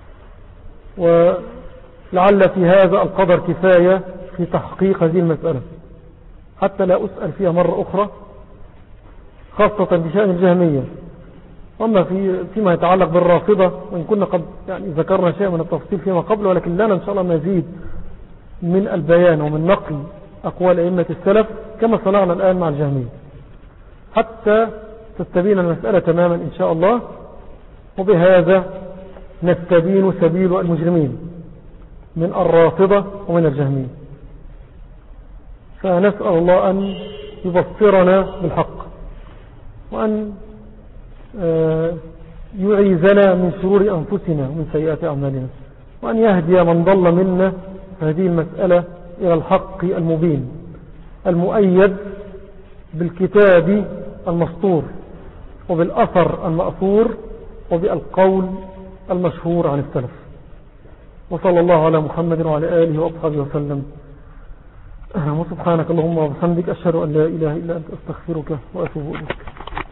ولعل في هذا القدر كفاية في تحقيق هذه المسألة حتى لا أسأل فيها مرة أخرى خاصة بشأن الجهمية. أما في فيما يتعلق بالرافضة وإن كنا قد يعني ذكرنا شيء من التفصيل فيما قبل ولكن لنا إن شاء الله مزيد من البيان ومن نقل أقوال أئمة السلف كما صنعنا الآن مع الجهمية حتى تستبين المسألة تماما إن شاء الله. وبهذا نستبين سبيل المجرمين من الرافضة ومن الجهمية. فنسأل الله أن يبصرنا بالحق وأن يعيذنا من شرور أنفسنا ومن سيئات أعمالنا وأن يهدي من ضل منا هذه المسألة إلى الحق المبين المؤيد بالكتاب المسطور وبالأثر المأثور وبالقول المشهور عن السلف. وصلى الله على محمد وعلى آله وأصحابه وسلم. وسبحانك اللهم وبحمدك أشهد أن لا إله إلا أنت أستغفرك وأتوب إليك.